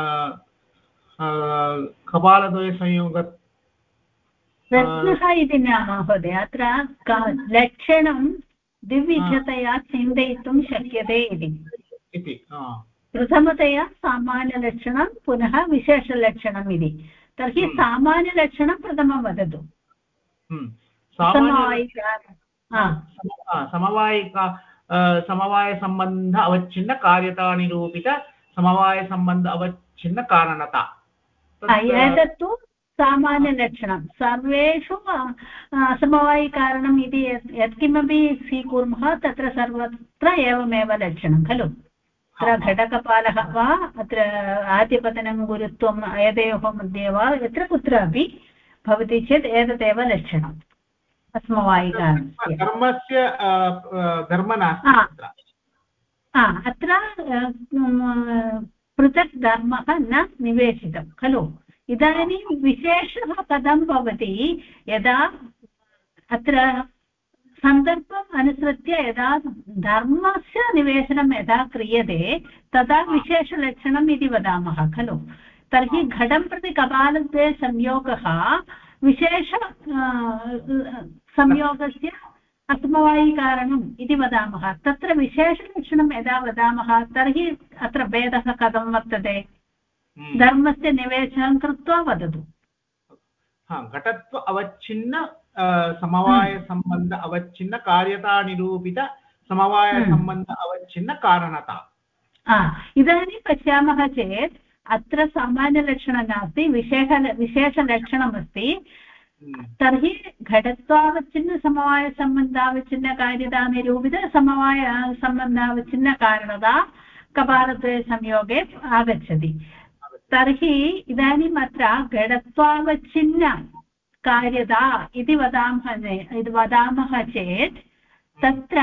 कपालद्वयसंयोग प्रश्नः इति न महोदय अत्र लक्षणं द्विविधतया चिन्तयितुं शक्यते इति प्रथमतया सामान्यलक्षणं पुनः विशेषलक्षणम् इति तर्हि सामान्यलक्षणं प्रथमं वदतु समवायसम्बन्ध अवच्छिन्न कार्यतानिरूपित समवायसम्बन्ध अवच्छिन्न कारणता एतत्तु सामान्यलक्षणं सर्वेषु समवायिकारणम् इति यत्किमपि स्वीकुर्मः तत्र सर्वत्र एवमेव लक्षणं खलु अत्र घटकपालः वा अत्र आद्यपतनं गुरुत्वम् एतयोः मध्ये वा यत्र कुत्रापि भवति चेत् एतदेव लक्षणम् असमवायिकारणस्य धर्मस्य धर्म नास्ति अत्र पृथक् धर्मः न निवेशितं खलु इदानीं विशेषः कथं भवति यदा अत्र सन्दर्भम् अनुसृत्य यदा धर्मस्य निवेशनं यदा क्रियते तदा विशेषलक्षणम् इति वदामः खलु तर्हि घटं प्रति कपालद्वये संयोगः विशेष संयोगस्य असमवायिकारणम् इति वदामः तत्र विशेषलक्षणं यदा वदामः तर्हि अत्र भेदः कथं वर्तते धर्मस्य निवेशनं कृत्वा वदतु घटत्व अवच्छिन्न समवायसम्बन्ध अवच्छिन्न कार्यतानिरूपित समवायसम्बन्ध अवच्छिन्न कारणता इदानीं पश्यामः चेत् अत्र सामान्यलक्षणं नास्ति विशेषलक्षणमस्ति तर्हि घटत्वावच्छिन्न समवायसम्बन्धावच्छिन्न कार्यतानिरूपित समवायसम्बन्धावच्छिन्न कारणता कपालद्वयसंयोगे आगच्छति तर्हि इदानीम् अत्र घटत्वावच्छिन्न कार्यता इति वदामः चेत् तत्र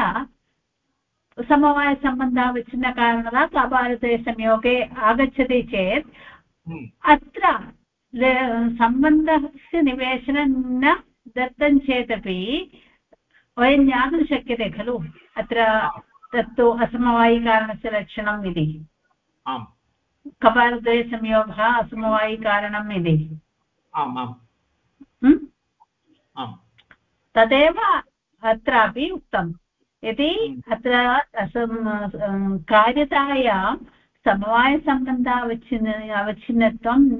समवायसम्बन्धावच्छिन्नकारणता कपालद्वयसंयोगे आगच्छति चेत् अत्र सम्बन्धस्य निवेशनं न दत्तं चेदपि वयं ज्ञातुं शक्यते खलु अत्र तत्तु असमवायिकारणस्य लक्षणम् इति कपालद्वयसंयोगः असमवायिकारणम् इति तदेव अत्रापि उक्तं यदि अत्र कार्यतायां समवायसम्बन्धावच्छिन्नत्वं न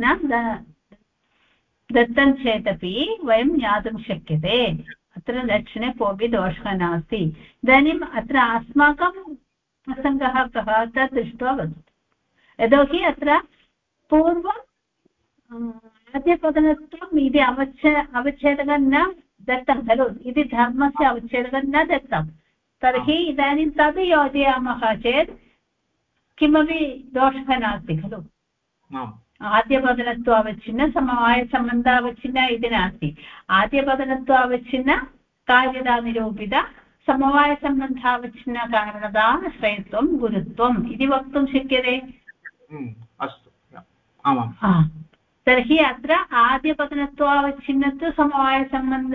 दत्तं चेदपि वयं ज्ञातुं शक्यते अत्र लक्षणे कोऽपि दोषः नास्ति इदानीम् अत्र अस्माकं प्रसङ्गः कः तत् दृष्ट्वा वदतु यतोहि अत्र पूर्वम् आद्यपतनत्वम् इति अवच्छेदकं न दत्तं खलु इति धर्मस्य अवच्छेदकं न दत्तं तर्हि इदानीं तद् योजयामः चेत् किमपि दोषः नास्ति खलु आद्यपतनत्वावच्छिन्न समवायसम्बन्धावच्छिन्न इति नास्ति आद्यपतनत्वावच्छिन्न कार्यतानिरूपित समवायसम्बन्धावच्छिन्न कारणता श्रयत्वं गुरुत्वम् इति वक्तुं शक्यते अस्तु आमाम् तर्हि अत्र आद्यपतनत्वावच्छिन्नत्व समवायसम्बन्ध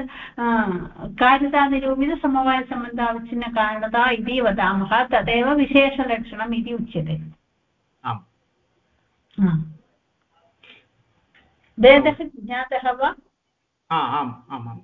कार्यतानिरूपितसमवायसम्बन्धावच्छिन्नकारणता इति वदामः तदेव विशेषलक्षणम् इति उच्यते भेदः ज्ञातः वा आम् आमाम्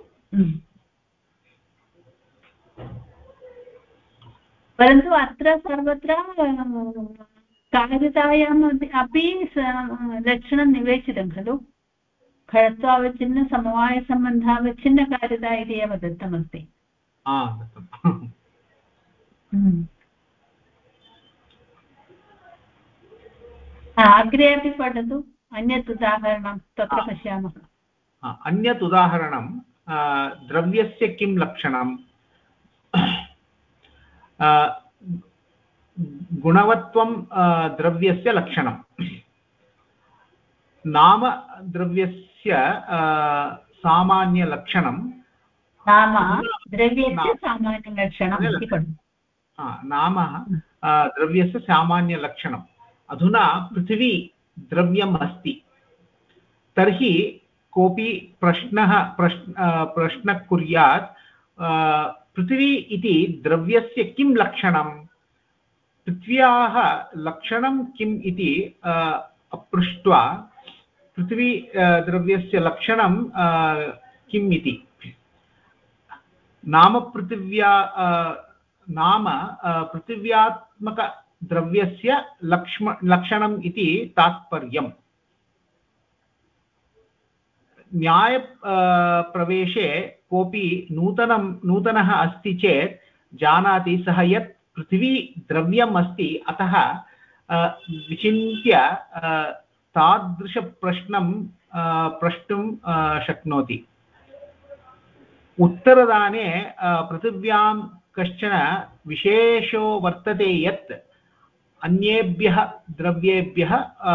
परन्तु अत्र सर्वत्र कार्यतायाम् अपि लक्षणं निवेशितं खलु खरत्वावच्छिन्न समवायसम्बन्धावच्छिन्नकार्यता इति एव दत्तमस्ति अग्रे अपि पठतु अन्यत् उदाहरणं तत्र पश्यामः अन्यत् उदाहरणं द्रव्यस्य किं लक्षणं गुणवत्वं द्रव्यस्य लक्षणं नाम द्रव्यस्य सामान्यलक्षणं नाम द्रव्यस्य सामान्यलक्षणम् इति पठतु नाम द्रव्यस्य सामान्यलक्षणम् अधुना पृथिवी द्रव्यम् अस्ति तर्हि कोऽपि प्रश्नः कुर्यात् पृथिवी इति द्रव्यस्य किं लक्षणं पृथ्व्याः लक्षणं किम् इति पृष्ट्वा पृथिवी द्रव्यस्य लक्षणं किम् इति नाम पृथिव्यात्मकद्रव्यस्य लक्षणम् इति तात्पर्यम् न्याय प्रवेशे कोऽपि नूतनः अस्ति चेत् जानाति सः यत् पृथिवी द्रव्यम् अस्ति अतः विचिन्त्य तादृशप्रश्नं प्रष्टुं शक्नोति उत्तरदाने पृथिव्यां कश्चन विशेषो वर्तते यत् अन्येभ्यः द्रव्येभ्यः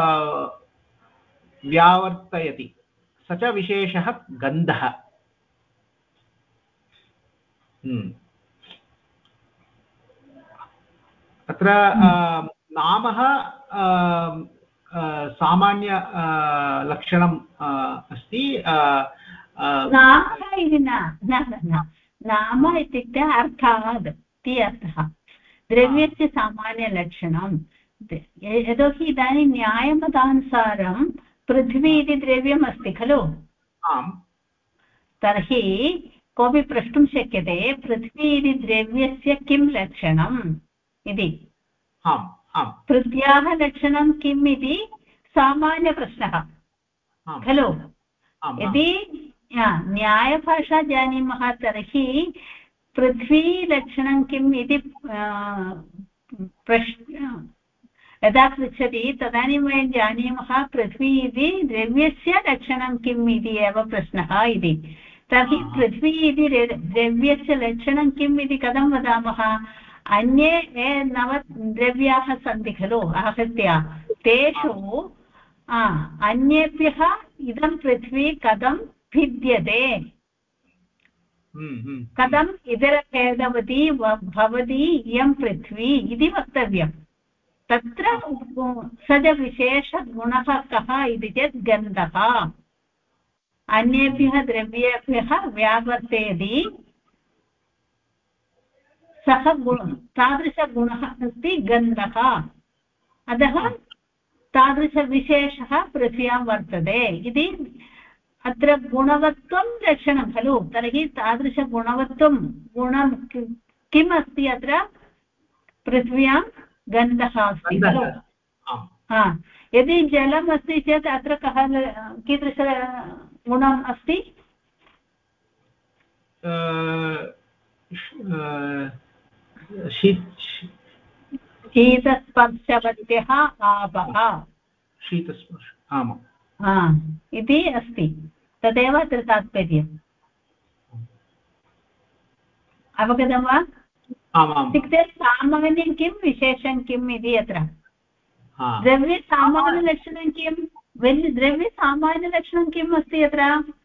व्यावर्तयति स च विशेषः गन्धः अत्र नामः सामान्य लक्षणम् अस्ति नामः इति न नाम इत्युक्ते अर्थात् इति अर्थः द्रव्यस्य सामान्यलक्षणं यतोहि इदानीं न्यायमतानुसारं पृथ्वी इति द्रव्यम् अस्ति खलु आम् तर्हि कोऽपि प्रष्टुं शक्यते पृथ्वी इति द्रव्यस्य किं लक्षणम् इति पृथ्व्याः लक्षणं किम् इति सामान्यप्रश्नः खलु यदि न्यायभाषा जानीमः तर्हि पृथ्वीलक्षणं किम् इति यदा पृच्छति तदानीं वयं जानीमः पृथ्वी इति द्रव्यस्य लक्षणं किम् इति एव प्रश्नः इति तर्हि पृथ्वी इति द्रव्यस्य लक्षणं किम् इति कथं वदामः अन्ये ये 9 द्रव्याः सन्ति खलु आहत्य तेषु अन्येभ्यः इदं पृथ्वी कथं भिद्यते कथम् इतरभेदवती भवति इयं पृथ्वी इति वक्तव्यम् तत्र स च विशेषगुणः कः इति चेत् गन्धः अन्येभ्यः द्रव्येभ्यः व्यावर्तयति सः तादृशगुणः अस्ति गन्धः अतः तादृशविशेषः पृथ्व्यां वर्तते इति अत्र गुणवत्वं लक्षणं खलु तर्हि तादृशगुणवत्वं गुणं किम् अस्ति अत्र पृथ्व्यां गन्धः अस्ति खलु यदि जलम् अस्ति चेत् अत्र कः कीदृशगुणम् अस्ति शीतस्पर्शवत्यः आपः शीतस्पर्श आमाम् इति अस्ति तदेव अत्र तात्पर्यम् अवगतं वा इत्युक्ते सामान्यं किं विशेषं किम् इति अत्र द्रव्यसामान्यलक्षणं किं द्रव्यसामान्यलक्षणं किम् अस्ति अत्र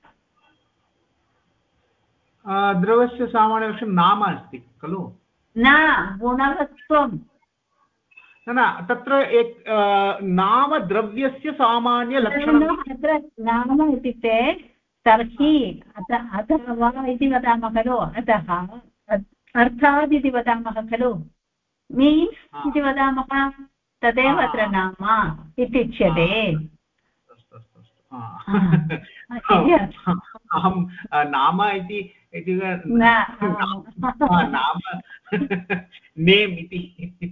द्रव्यस्य सामान्यलक्षणं नाम अस्ति खलु न गुणवत्वं न तत्र एक नामद्रव्यस्य सामान्यलक्षणम् अत्र नाम इत्युक्ते तर्हि अथवा इति वदामः खलु अतः अर्थात् इति वदामः खलु मीन्स् इति वदामः तदेव अत्र नाम इत्युच्यते अहं नाम इति नाम नेम् इति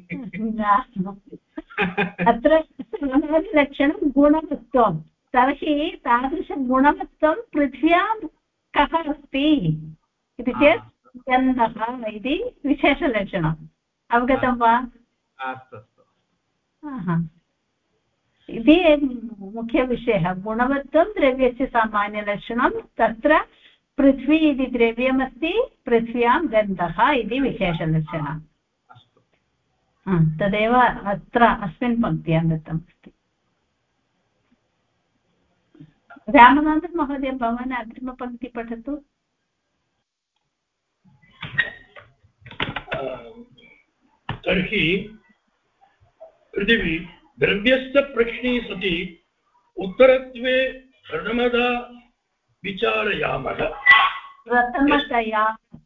अत्र लक्षणं गुणवत्वं तर्हि तादृशगुणवत्वं पृथ्व्यां कः अस्ति इति चेत् गन्धः इति विशेषलक्षणम् अवगतं वा अस्तु इति मुख्यविषयः गुणवत्वं द्रव्यस्य सामान्यलक्षणं तत्र पृथ्वी इति द्रव्यमस्ति पृथ्व्यां गन्धः इति विशेषलक्षणम् तदेव अत्र अस्मिन् पङ्क्त्यां दत्तमस्ति रामनाथन् महोदय भवान् अग्रिमपङ्क्ति पठतु तर्हि पृथिवी द्रव्यस्य प्रश्ने सति उत्तरत्वे प्रथमदा विचारयामः प्रथमतया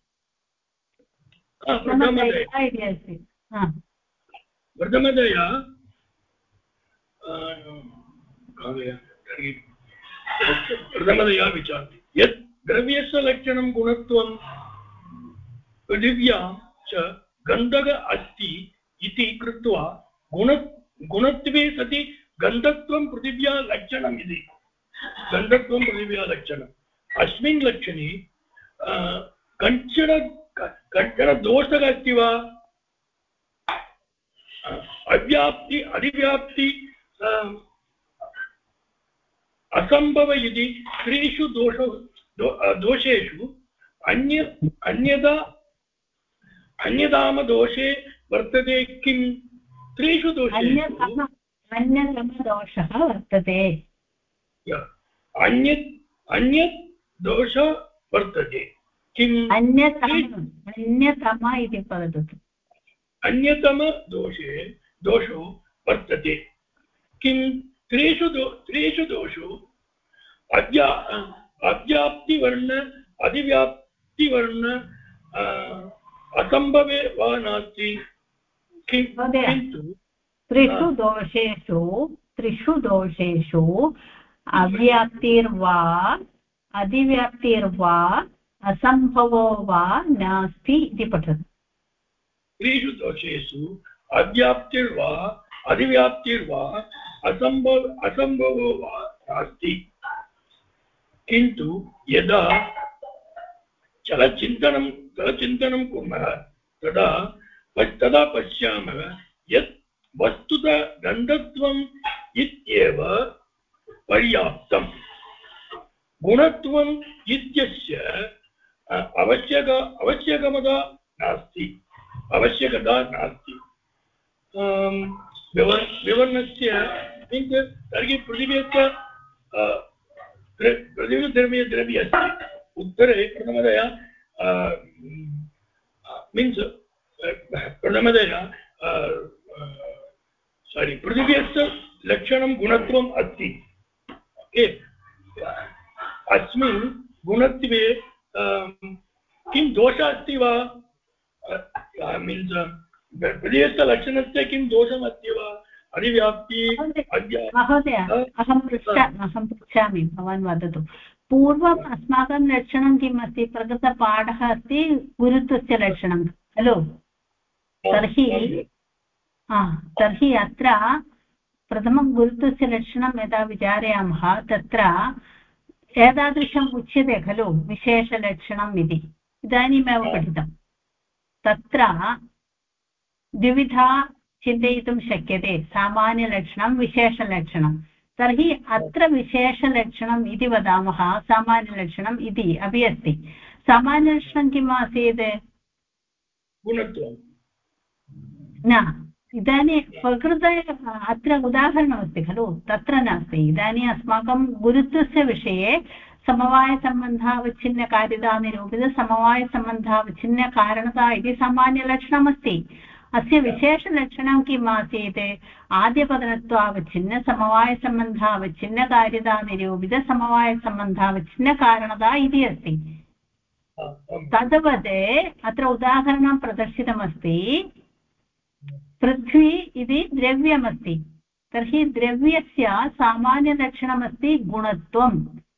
इति अस्ति प्रथमतया विचारति यत् द्रव्यस्य लक्षणं गुणत्वं पृथिव्यां च गन्धः अस्ति इति कृत्वा गुणत्वे सति गन्धत्वं पृथिव्या लक्षणम् इति गन्धत्वं पृथिव्या लक्षणम् अस्मिन् लक्षणे कञ्चन दोषः अस्ति वा अव्याप्ति अधिव्याप्ति असम्भव इति त्रिषु दोषेषु अन्यदामदोषे वर्तते किं त्रिषु दोषेषु अन्यतमदोषः वर्तते अन्यत् दोषः वर्तते किम् अन्यतम इति वदतु दोषो वर्तते किं त्रिषु दोषु अव्याप्तिवर्ण अधिव्याप्तिवर्ण असम्भवे वा नास्ति किन्तु त्रिषु दोषेषु अव्याप्तिर्वा अधिव्याप्तिर्वा असम्भवो वा नास्ति इति पठतु त्रिषु दोषेषु अव्याप्तिर्वा अधिव्याप्तिर्वा असम्भवो वा नास्ति किन्तु यदा चलचिन्तनं कुर्मः तदा पश्यामः यत् वस्तुतः गन्धत्वम् इत्येव पर्याप्तम् गुणत्वम् इत्यस्य आवश्यकता नास्ति विवरणस्य तर्हि पृथिवीद्रव्ये अस्ति उत्तरे प्रथमतया पृथिव्यस्य लक्षणं गुणत्वम् अस्ति अस्मिन् गुणत्वे किं दोषः अस्ति वा पृथिव्यस्य लक्षणस्य किं दोषम् अस्ति वा अधिव्याप्ति महोदय अहं पृच्छामि भवान् वदतु पूर्वम् अस्माकं लक्षणं किम् अस्ति प्रकृतपाठः अस्ति गुरुत्वस्य लक्षणं खलु तर्हि अत्र प्रथमं गुरुत्वस्य लक्षणं यदा विचारयामः तत्र एतादृशम् उच्यते खलु विशेषलक्षणम् इति इदानीमेव पठितं तत्र द्विविधा चिन्तयितुं शक्यते सामान्यलक्षणं विशेषलक्षणं तर्हि अत्र विशेषलक्षणम् इति वदामः सामान्यलक्षणम् इति अपि अस्ति सामान्यलक्षणं किम् आसीत् न इदानीं प्रकृते अत्र उदाहरणमस्ति खलु तत्र नास्ति इदानीम् अस्माकं गुरुत्वस्य विषये समवायसम्बन्धावच्छिन्नकार्यता निरूपित समवायसम्बन्धावच्छिन्नकारणता इति सामान्यलक्षणमस्ति अस्य विशेषलक्षणं किम् आसीत् आद्यपदत्वावच्छिन्नसमवायसम्बन्धावच्छिन्नकारितानिरूपितसमवायसम्बन्धावच्छिन्नकारणता इति अस्ति तद्वत् अत्र उदाहरणं प्रदर्शितमस्ति पृथ्वी इति द्रव्यमस्ति तर्हि द्रव्यस्य सामान्यलक्षणमस्ति गुणत्वं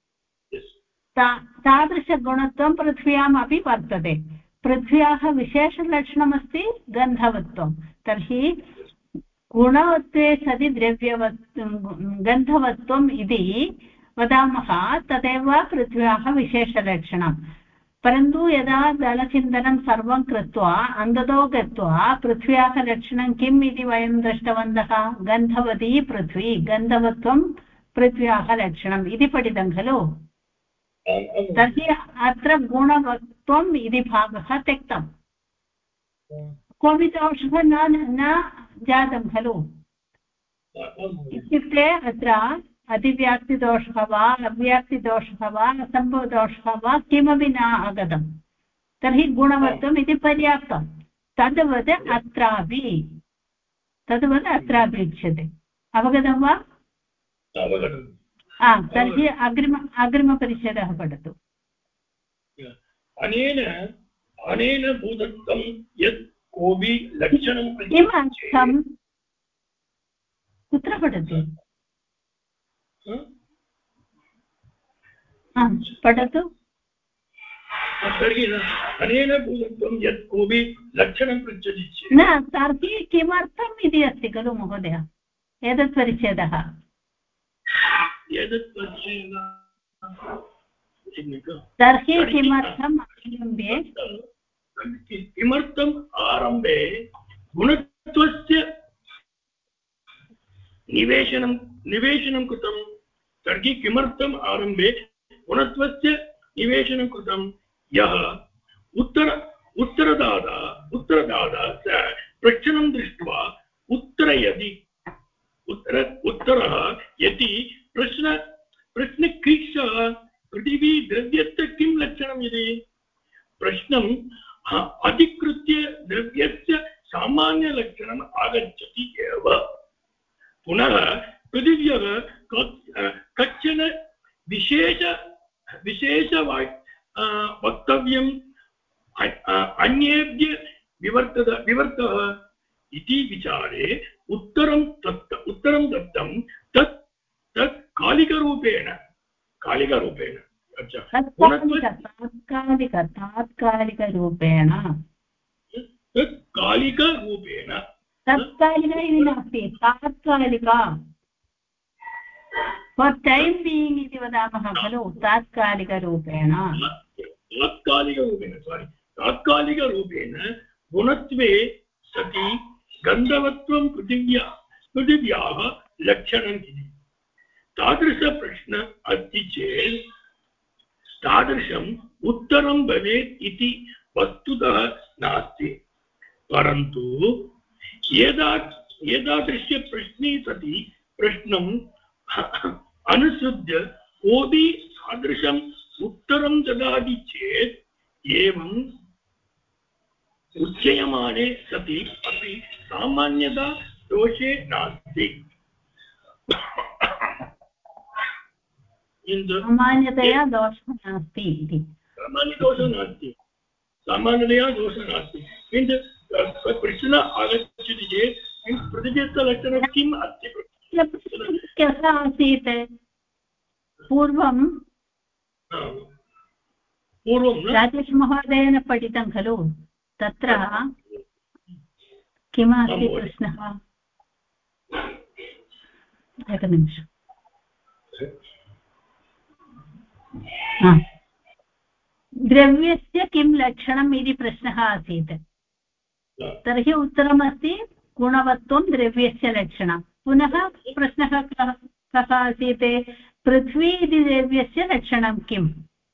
तादृशगुणत्वं पृथ्व्याम् अपि वर्तते पृथ्व्याः विशेषलक्षणमस्ति गन्धवत्वं तर्हि गुणवत्वे सति गन्धवत्वम् इति वदामः तदेव पृथ्व्याः विशेषलक्षणं परन्तु यदा दलचिन्तनं सर्वं कृत्वा अन्ततो गत्वा पृथ्व्याः लक्षणं किम् इति वयं दृष्टवन्तः गन्धवती पृथ्वी गन्धवत्वं पृथ्व्याः लक्षणम् इति पठितं खलु तर्हि अत्र गुणवत्वम् इति भागः त्यक्तम् कोऽपि दोषः न जातं खलु इत्युक्ते अत्र अतिव्याप्तिदोषः वा अव्याप्तिदोषः वा असम्भवदोषः वा किमपि न आगतं तर्हि गुणवत्वम् इति पर्याप्तं तद्वत् अत्रापि उच्यते अवगतं वा तर्हि अग्रिमपरिच्छेदः पठतु अनेन भूतत्वं यत् कोऽपि लक्षणं किमर्थं कुत्र पठति पठतु तर्हि अनेन भूतत्वं यत् कोऽपि लक्षणं पृच्छति चेत् न तर्हि किमर्थम् इति अस्ति खलु महोदय एतत् परिच्छेदः तर्हि किमर्थम् आरम्भे किमर्थम् आरम्भे गुणत्वस्य निवेशनं कृतं तर्हि किमर्थम् आरम्भे गुणत्वस्य निवेशनं कृतं यः उत्तरदाता प्रश्नं दृष्ट्वा उत्तरः यदि प्रश्नकीर्षः पृथिवी द्रव्यस्य किं लक्षणम् इति प्रश्नम् अधिकृत्य द्रव्यस्य सामान्यलक्षणम् आगच्छति एव पुनः पृथिव्यः कश्चन विशेष वक्तव्यम् अन्येभ्य विवर्तः इति विचारे उत्तरं दत्तं तत् तात्कालिकरूपेण तत्कालिक इति नास्ति तात्कालिका फार् टैम् बीइङ्ग् इति वदामः खलु तात्कालिकरूपेण गुणत्वे सति गन्धवत्वं पृथिव्याः लक्षणम् इति तादृशप्रश्न अस्ति चेत् तादृशम् उत्तरं भवेत् इति वस्तुतः नास्ति परन्तु एतादृशप्रश्ने सति प्रश्नम् अनुसृत्य कोऽपि तादृशम् उत्तरं ददाति चेत् एवम् उच्यमाने सति अपि सामान्यता दोषे नास्ति सामान्यतया दोषः नास्ति इति सामान्यतया दोषः नास्ति किन्तु प्रश्नः आगच्छति चेत् प्रतिचित्तलक्षणं किम् अस्ति कः आसीत् पूर्वं राजेशमहोदयेन पठितं खलु तत्र किमस्ति प्रश्नः एकनिमिषम् द्रव्यस्य किं लक्षणम् इति प्रश्नः आसीत् तर्हि उत्तरमस्ति गुणवत्वं द्रव्यस्य लक्षणं पुनः प्रश्नः कः आसीत् पृथ्वी इति द्रव्यस्य लक्षणं किम्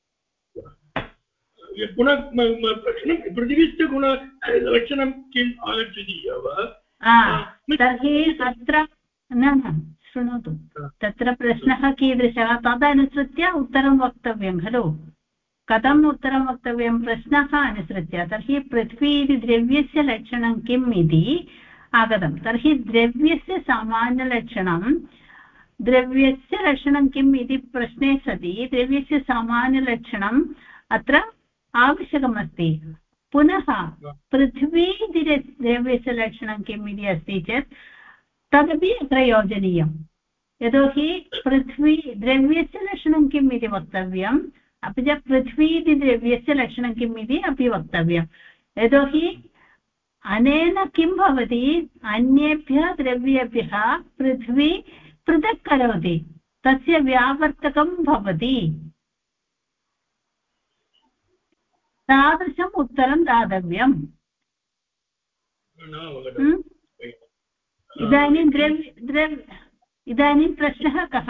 पुनः पृथिवीस्य गुणलक्षणं किम् आगच्छति तर्हि अत्र न शृणोतु तत्र प्रश्नः कीदृशः तदनुसृत्य उत्तरं वक्तव्यं खलु कथम् उत्तरं वक्तव्यं प्रश्नः अनुसृत्य तर्हि पृथ्वी इति द्रव्यस्य लक्षणं किम् इति आगतं तर्हि द्रव्यस्य सामान्यलक्षणं किम् इति प्रश्ने सति द्रव्यस्य सामान्यलक्षणम् अत्र आवश्यकमस्ति पुनः पृथ्वी इति द्रव्यस्य लक्षणं किम् इति अस्ति चेत् तदपि अत्र योजनीयं यतोहि पृथ्वी द्रव्यस्य लक्षणं किम् इति वक्तव्यम् अपि च पृथ्वी इति द्रव्यस्य लक्षणं किम् इति अपि वक्तव्यं यतोहि अनेन किं भवति अन्येभ्यः द्रव्येभ्यः पृथ्वी पृथक् करोति तस्य व्यावर्तकं भवति तादृशम् उत्तरं दातव्यम् इदानीं प्रश्नः कः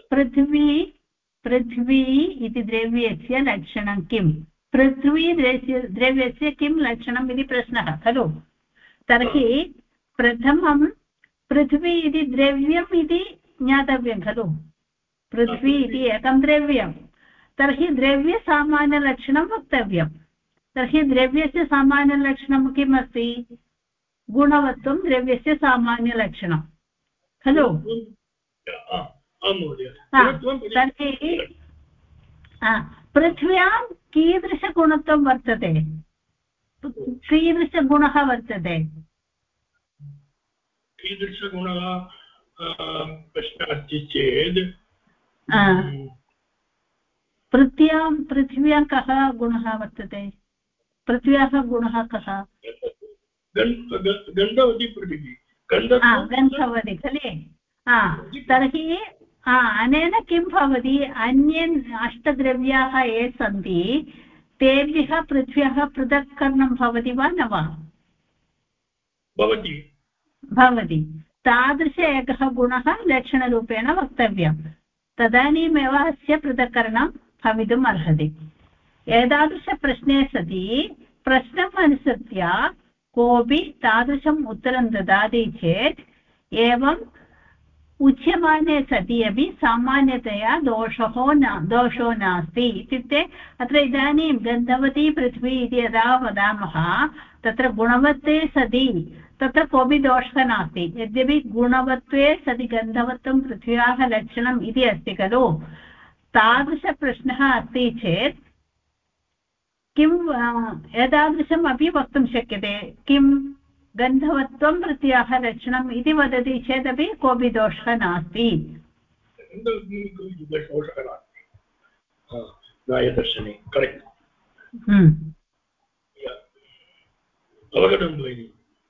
पृथ्वी इति द्रव्यस्य लक्षणं किम् पृथ्वी द्रव्यस्य किं लक्षणम् इति प्रश्नः खलु तर्हि प्रथमं पृथ्वी इति द्रव्यम् इति ज्ञातव्यं खलु पृथ्वी इति एकं द्रव्यं तर्हि द्रव्यसामान्यलक्षणं वक्तव्यं तर्हि द्रव्यस्य सामान्यलक्षणं किम् अस्ति गुणवत्वं द्रव्यस्य सामान्यलक्षणं खलु तर्हि पृथ्व्यां कीदृशगुणत्वं वर्तते कीदृशगुणः वर्तते कीदृशगुणः प्रश्नः अस्ति चेत् पृथ्व्यां कः गुणः वर्तते पृथ्व्याः गुणः कः गन्धवती पृथिवी गन्धवती खलु तर्हि अनेन किं भवति अन्ये अष्टद्रव्याः ये सन्ति तेभ्यः पृथ्व्याः पृथक्करणं भवति वा न वा भवति तादृश एकः गुणः लक्षणरूपेण वक्तव्यं तदानीमेव अस्य पृथक्करणं भवितुम् अर्हति एतादृशप्रश्ने सति प्रश्नम् अनुसृत्य कोऽपि तादृशम् उत्तरं ददाति चेत् एवम् उच्यमाने सति अपि सामान्यतया दोषो नास्ति इत्युक्ते अत्र इदानीं गन्धवती पृथ्वी इति यदा वदामः तत्र गुणवत्वे सति तत्र कोऽपि दोषः नास्ति यद्यपि गुणवत्वे सति गन्धवत्वं पृथ्व्याः लक्षणम् इति अस्ति खलु तादृशप्रश्नः अस्ति चेत् किं एतादृशम् अपि वक्तुं शक्यते किं गन्धवत्वं पृथ्व्याः लक्षणम् इति वदति चेदपि कोऽपि दोषः नास्ति न्यायदर्शने करेक्ट् अवगतं भगिनि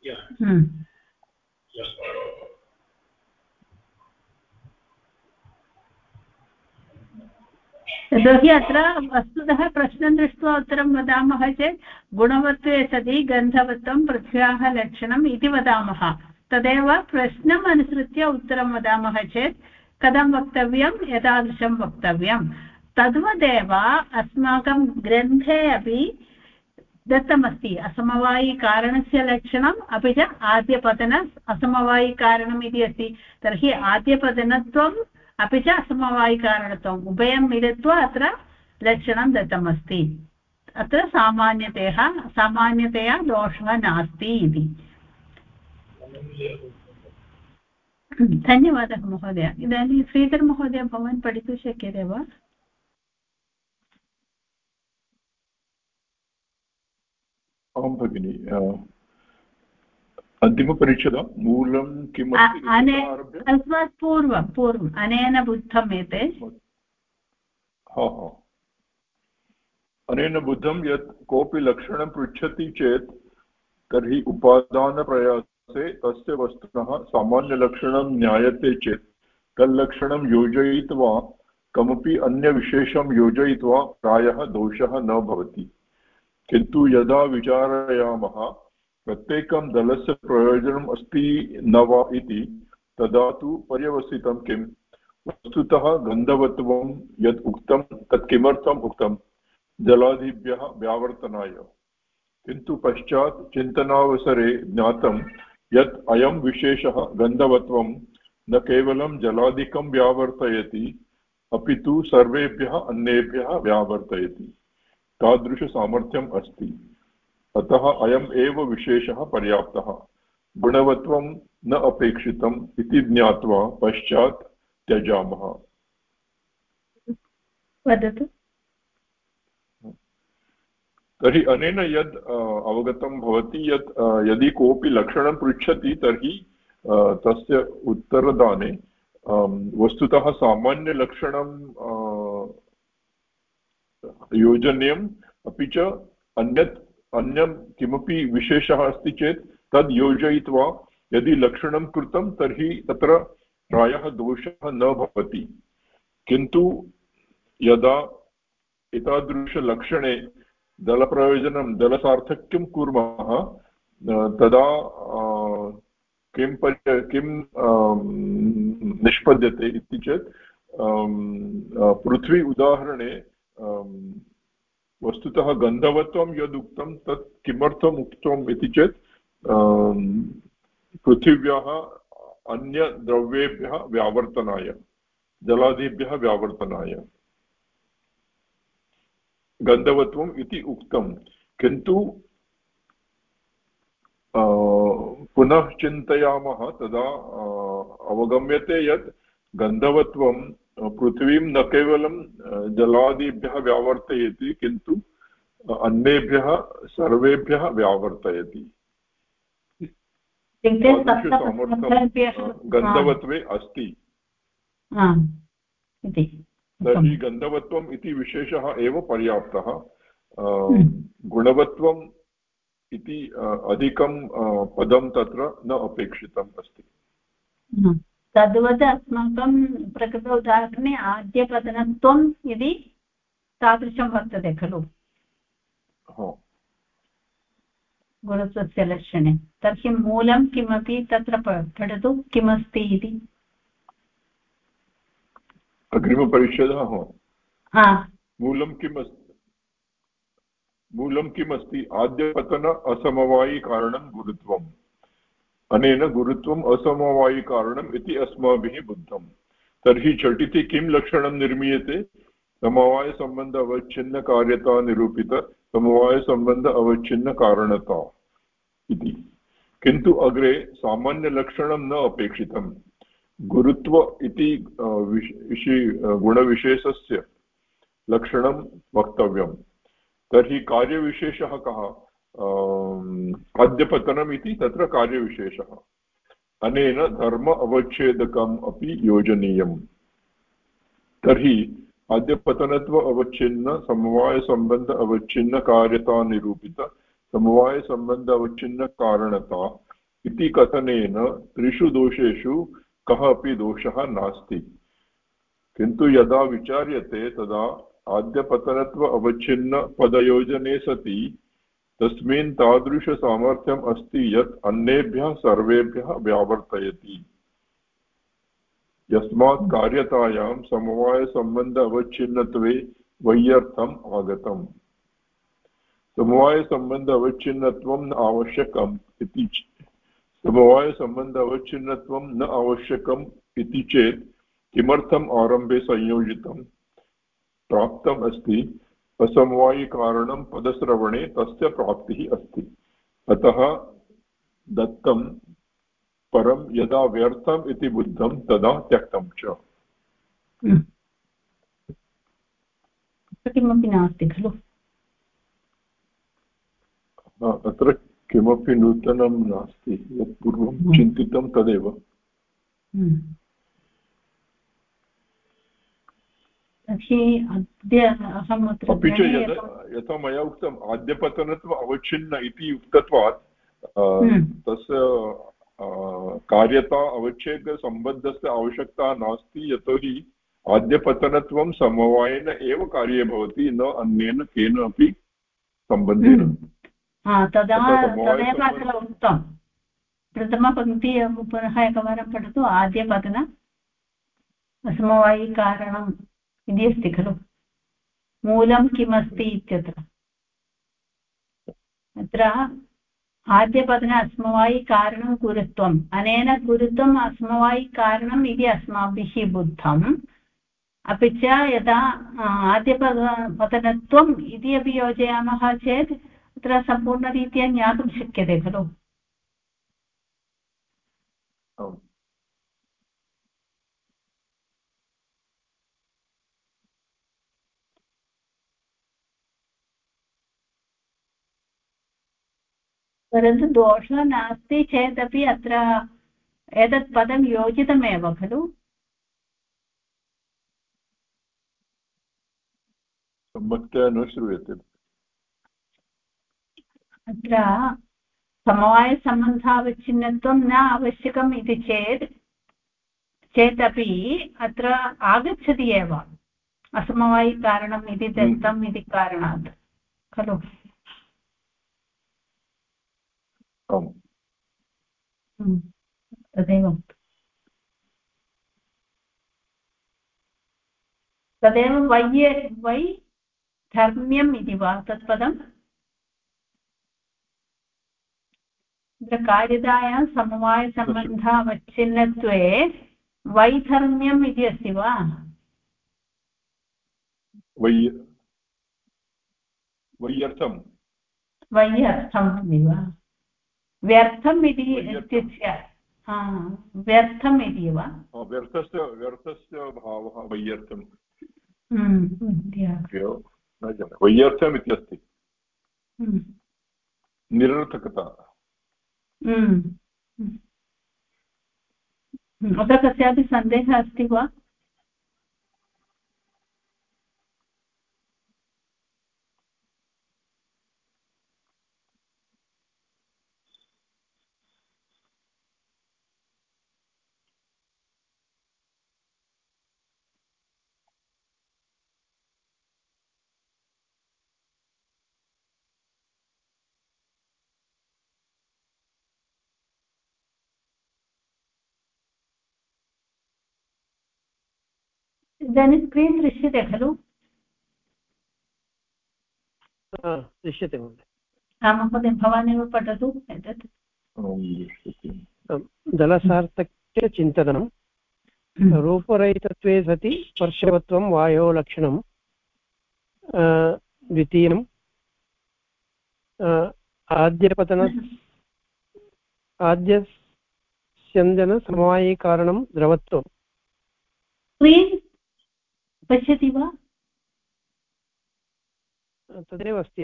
यतोहि अत्र वस्तुतः प्रश्नं दृष्ट्वा उत्तरं वदामः चेत् गुणवत्वे सति गन्धवत्वं पृथ्व्याः लक्षणम् इति वदामः तदेव प्रश्नम् अनुसृत्य उत्तरं वदामः चेत् कथं वक्तव्यं एतादृशं वक्तव्यं तद्वदेव अस्माकं ग्रन्थे अपि दत्तमस्ति असमवायिकारणस्य लक्षणम् अपि च आद्यपतन असमवायिकारणम् इति अस्ति तर्हि आद्यपतनत्वम् अपि च असमवायिकारणत्वम् उभयं मिलित्वा अत्र लक्षणं दत्तमस्ति अत्र सामान्यतया दोषः नास्ति इति धन्यवादः महोदय इदानीं श्रीधर महोदय भवान् पठितुं शक्यते वा आं भगिनि अन्तिमपरीक्षा मूलं किम् तस्मात् पूर्वम् अनेन बुद्धम् एते अनेन बुद्धं यत् कोऽपि लक्षणं पृच्छति चेत् तर्हि उपादानप्रयासे तस्य वस्तुनः सामान्यलक्षणं ज्ञायते चेत् तल्लक्षणं योजयित्वा कमपि अन्यविशेषं योजयित्वा प्रायः दोषः न भवति किन्तु यदा विचारयामः प्रत्येकं दलस्य प्रयोजनम् अस्ति न वा इति तदा तु पर्यवसितं किं वस्तुतः गन्धवत्वं यत् उक्तं तत् किमर्थम् उक्तं जलादिभ्यः व्यावर्तनाय किन्तु पश्चात् चिन्तनावसरे ज्ञातं यत् अयं विशेषः गन्धवत्वं न केवलं जलादिकं व्यावर्तयति अपि तु सर्वेभ्यः अन्येभ्यः व्यावर्तयति तादृशसामर्थ्यम् अस्ति। अतः अयम् एव विशेषः पर्याप्तः। गुणवत्वं न अपेक्षितम् इति ज्ञात्वा पश्चात् त्यजामः। वदतु। तर्हि अनेन यद् अवगतं भवति यत् यदि कोऽपि लक्षणं पृच्छति तर्हि तस्य उत्तरदाने वस्तुतः सामान्यलक्षणं योजनीयम्, अपि च अन्यं किमपि विशेषः अस्ति चेत् तद् योजयित्वा यदि लक्षणं कृतं तर्हि तत्र प्रायः दोषः न भवति। किन्तु यदा एतादृशलक्षणे दलप्रयोजनं दलसार्थक्यं कुर्मः तदा किं निष्पद्यते इति चेत् पृथ्वी उदाहरणे वस्तुतः गन्धवत्वं यदुक्तं तत् किमर्थम् उक्तम् इति चेत् पृथिव्याः अन्यद्रव्येभ्यः व्यावर्तनाय, जलादिभ्यः व्यावर्तनाय गन्धवत्वम् इति उक्तं। किन्तु पुनः चिन्तयामः तदा अवगम्यते यत् गन्धवत्वं पृथ्वीं न केवलं जलादिभ्यः व्यावर्तयति किन्तु अन्येभ्यः सर्वेभ्यः व्यावर्तयति। गन्धवत्वे अस्ति। तर्हि गन्धवत्वम् इति विशेषः एव पर्याप्तः। गुणवत्वम् इति अधिकं पदं तत्र न अपेक्षितम् अस्ति। तद्वत् अस्माकं प्रकृत उदाहरणे आद्यपतनत्वम् इति तादृशं वर्तते खलु गुणत्वस्य लक्षणे। तर्हि मूलं किमपि तत्र पठतु किमस्ति इति। अग्रिमपरिच्छेदः मूलं किमस्ति? आद्यपतन असमवायिकारणं गुरुत्वम्। अनेन गुरुत्वम् असमवायिकारणम् इति अस्माभिः बुद्धम्। तर्हि झटिति किं लक्षणं निर्मीयते? समवायसम्बन्ध अवच्छिन्नकार्यता निरूपित समवायसम्बन्ध अवच्छिन्नकारणता इति। किन्तु अग्रे सामान्यलक्षणं न अपेक्षितम्। गुरुत्व इति गुणविशेषस्य लक्षणं वक्तव्यम्। तर्हि कार्यविशेषः कः? आद्यपतनम् इति तत्र कार्यविशेषः। अनेन धर्म अवच्छेदकम् अपि योजनीयम्। तर्हि आद्यपतनत्व अवच्छिन्न समवायसम्बन्ध अवच्छिन्न कार्यता निरूपित समवायसम्बन्ध अवच्छिन्न कारणता इति कथनेन त्रिषु दोषेषु कः अपि दोषः नास्ति। किन्तु यदा विचार्यते तदा आद्यपतनत्व अवच्छिन्न पदयोजने सति तस्मिन् तादृशसामर्थ्यम् अस्ति यत् अन्येभ्यः सर्वेभ्यः व्यावर्तयति। यस्मात् कार्यतायां समवायसम्बन्ध अवच्छिन्नत्वे वैयर्थम् आगतम्। समवायसम्बन्ध अवच्छिन्नत्वं न आवश्यकम् इति समवायसम्बन्ध अवच्छिन्नत्वं न आवश्यकम् इति चेत् किमर्थम् आरम्भे संयोजितं प्राप्तम् अस्ति? असमवायिकारणं पदश्रवणे तस्य प्राप्तिः अस्ति। अतः दत्तं परं यदा व्यर्थम् इति बुद्धं तदा त्यक्तं च। किमपि नास्ति खलु अत्र किमपि नूतनं नास्ति। यत् पूर्वं चिन्तितं तदेव। अपि च यथा मया उक्तम् आद्यपतनत्व अवच्छिन्न इति उक्तत्वात् तस्य कार्यता अवच्छेदसम्बन्धस्य आवश्यकता नास्ति। यतोहि आद्यपतनत्वं समवायेन एव कार्ये भवति, न अन्येन केनापि सम्बन्धेन। तदेव अत्र उक्तं। प्रथमपङ्क्ति पुनः एकवारं पठतु। आद्यपतन असमवायिकारणम् इति अस्ति खलु। मूलं किमस्ति इत्यत्र अत्र आद्यपतन असमवायिकारणं गुरुत्वम्। अनेन गुरुत्वम् असमवायिकारणम् इति अस्माभिः बुद्धम्। अपि च यदा आद्यपदत्वम् इति अपि योजयामः चेत् तत्र सम्पूर्णरीत्या ज्ञातुं शक्यते खलु। परन्तु दोषः नास्ति चेदपि अत्र एतत् पदं योजितमेव खलु। सम्यक्तया न श्रूयते। अत्र समवायसम्बन्धावच्छिन्नत्वं न आवश्यकम् इति चेदपि अत्र आगच्छति एव असमवायिकारणम् इति दत्तम् इति कारणात् खलु। तदेव वै धर्म्यम् इति वा तत्पदम्। कार्यतायां समवायसम्बन्धावच्छिन्नत्वे वैधर्म्यम् इति अस्ति वा। वैयर्थम् इति वा व्यर्थम् इति इत्यस्य व्यर्थम् इति वा व्यर्थस्य भावः वैयर्थम् वैयर्थम् इत्यस्ति निरर्थकता। अतः कस्यापि सन्देहः अस्ति वा। इदानीं स्क्रीन् दृश्यते खलु। दृश्यते महोदय। महोदय भवानेव पठतु एतत्। दलसार्थक्य चिन्तनं रूपरहितत्वे सति स्पर्शवत्वं वायोः लक्षणं द्वितीयं आद्यस्यन्दनसमवायिकारणं द्रवत्वं। स्क्रीन् पश्यति वा। तदेव अस्ति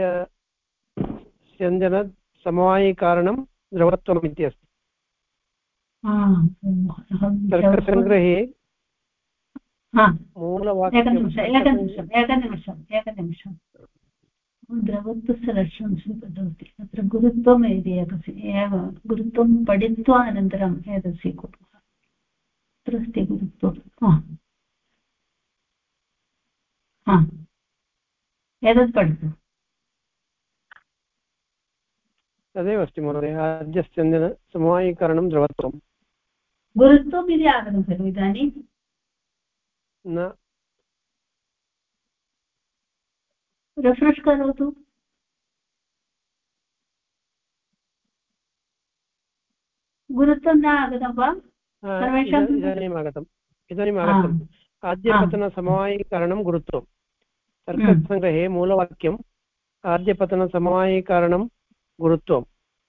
आद्यस्यन्दनसमवायिकारणं द्रवत्वम् इति अस्ति। तर्कसङ्ग्रहे एकनिमिषं द्रवत्वस्य लक्षणं स्वीकृतवती। अत्र गुरुत्वम् इति एव गुरुत्वं पठित्वा अनन्तरम् एतत् स्वीकुर्मः। अत्र अस्ति गुरुत्वम्। एतत् पठतु। तदेव अस्ति महोदय आद्यस्यन्दनसमवायिकारणं द्रवत्वं गुरुत्वम् इति आगतं खलु इदानीं न। रिफ्रेश् करोतु। गुरुत्वं न आगतं वा सर्वेषाम्। इदानीम् आगतम् आद्यपतनसमवायिकारणं गुरुत्वं। तर्कसङ्ग्रहे मूलवाक्यम् आद्यपतनसमवायिकारणं गुरुत्वम्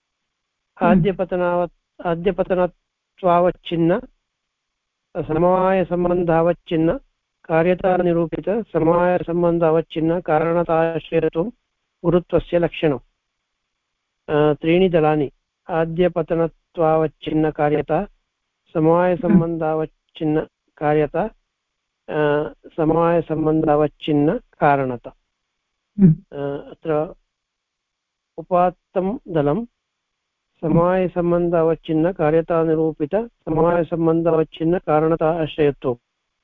आद्यपतनत्वावच्छिन्न समवायसम्बन्धावच्छिन्न कार्यतानिरूपित समवायसम्बन्धावच्छिन्न कारणताश्रयत्वं गुरुत्वस्य लक्षणं। त्रीणि दलानि आद्यपतनत्वावच्छिन्न कार्यता समवायसम्बन्धावच्छिन्न कार्यता समवायसम्बन्धावच्छिन्न कारणता। अत्र उपात्तं दलं समवायसम्बन्धावच्छिन्न कार्यतानिरूपित समवायसम्बन्धावच्छिन्न कारणता आश्रयत्वं।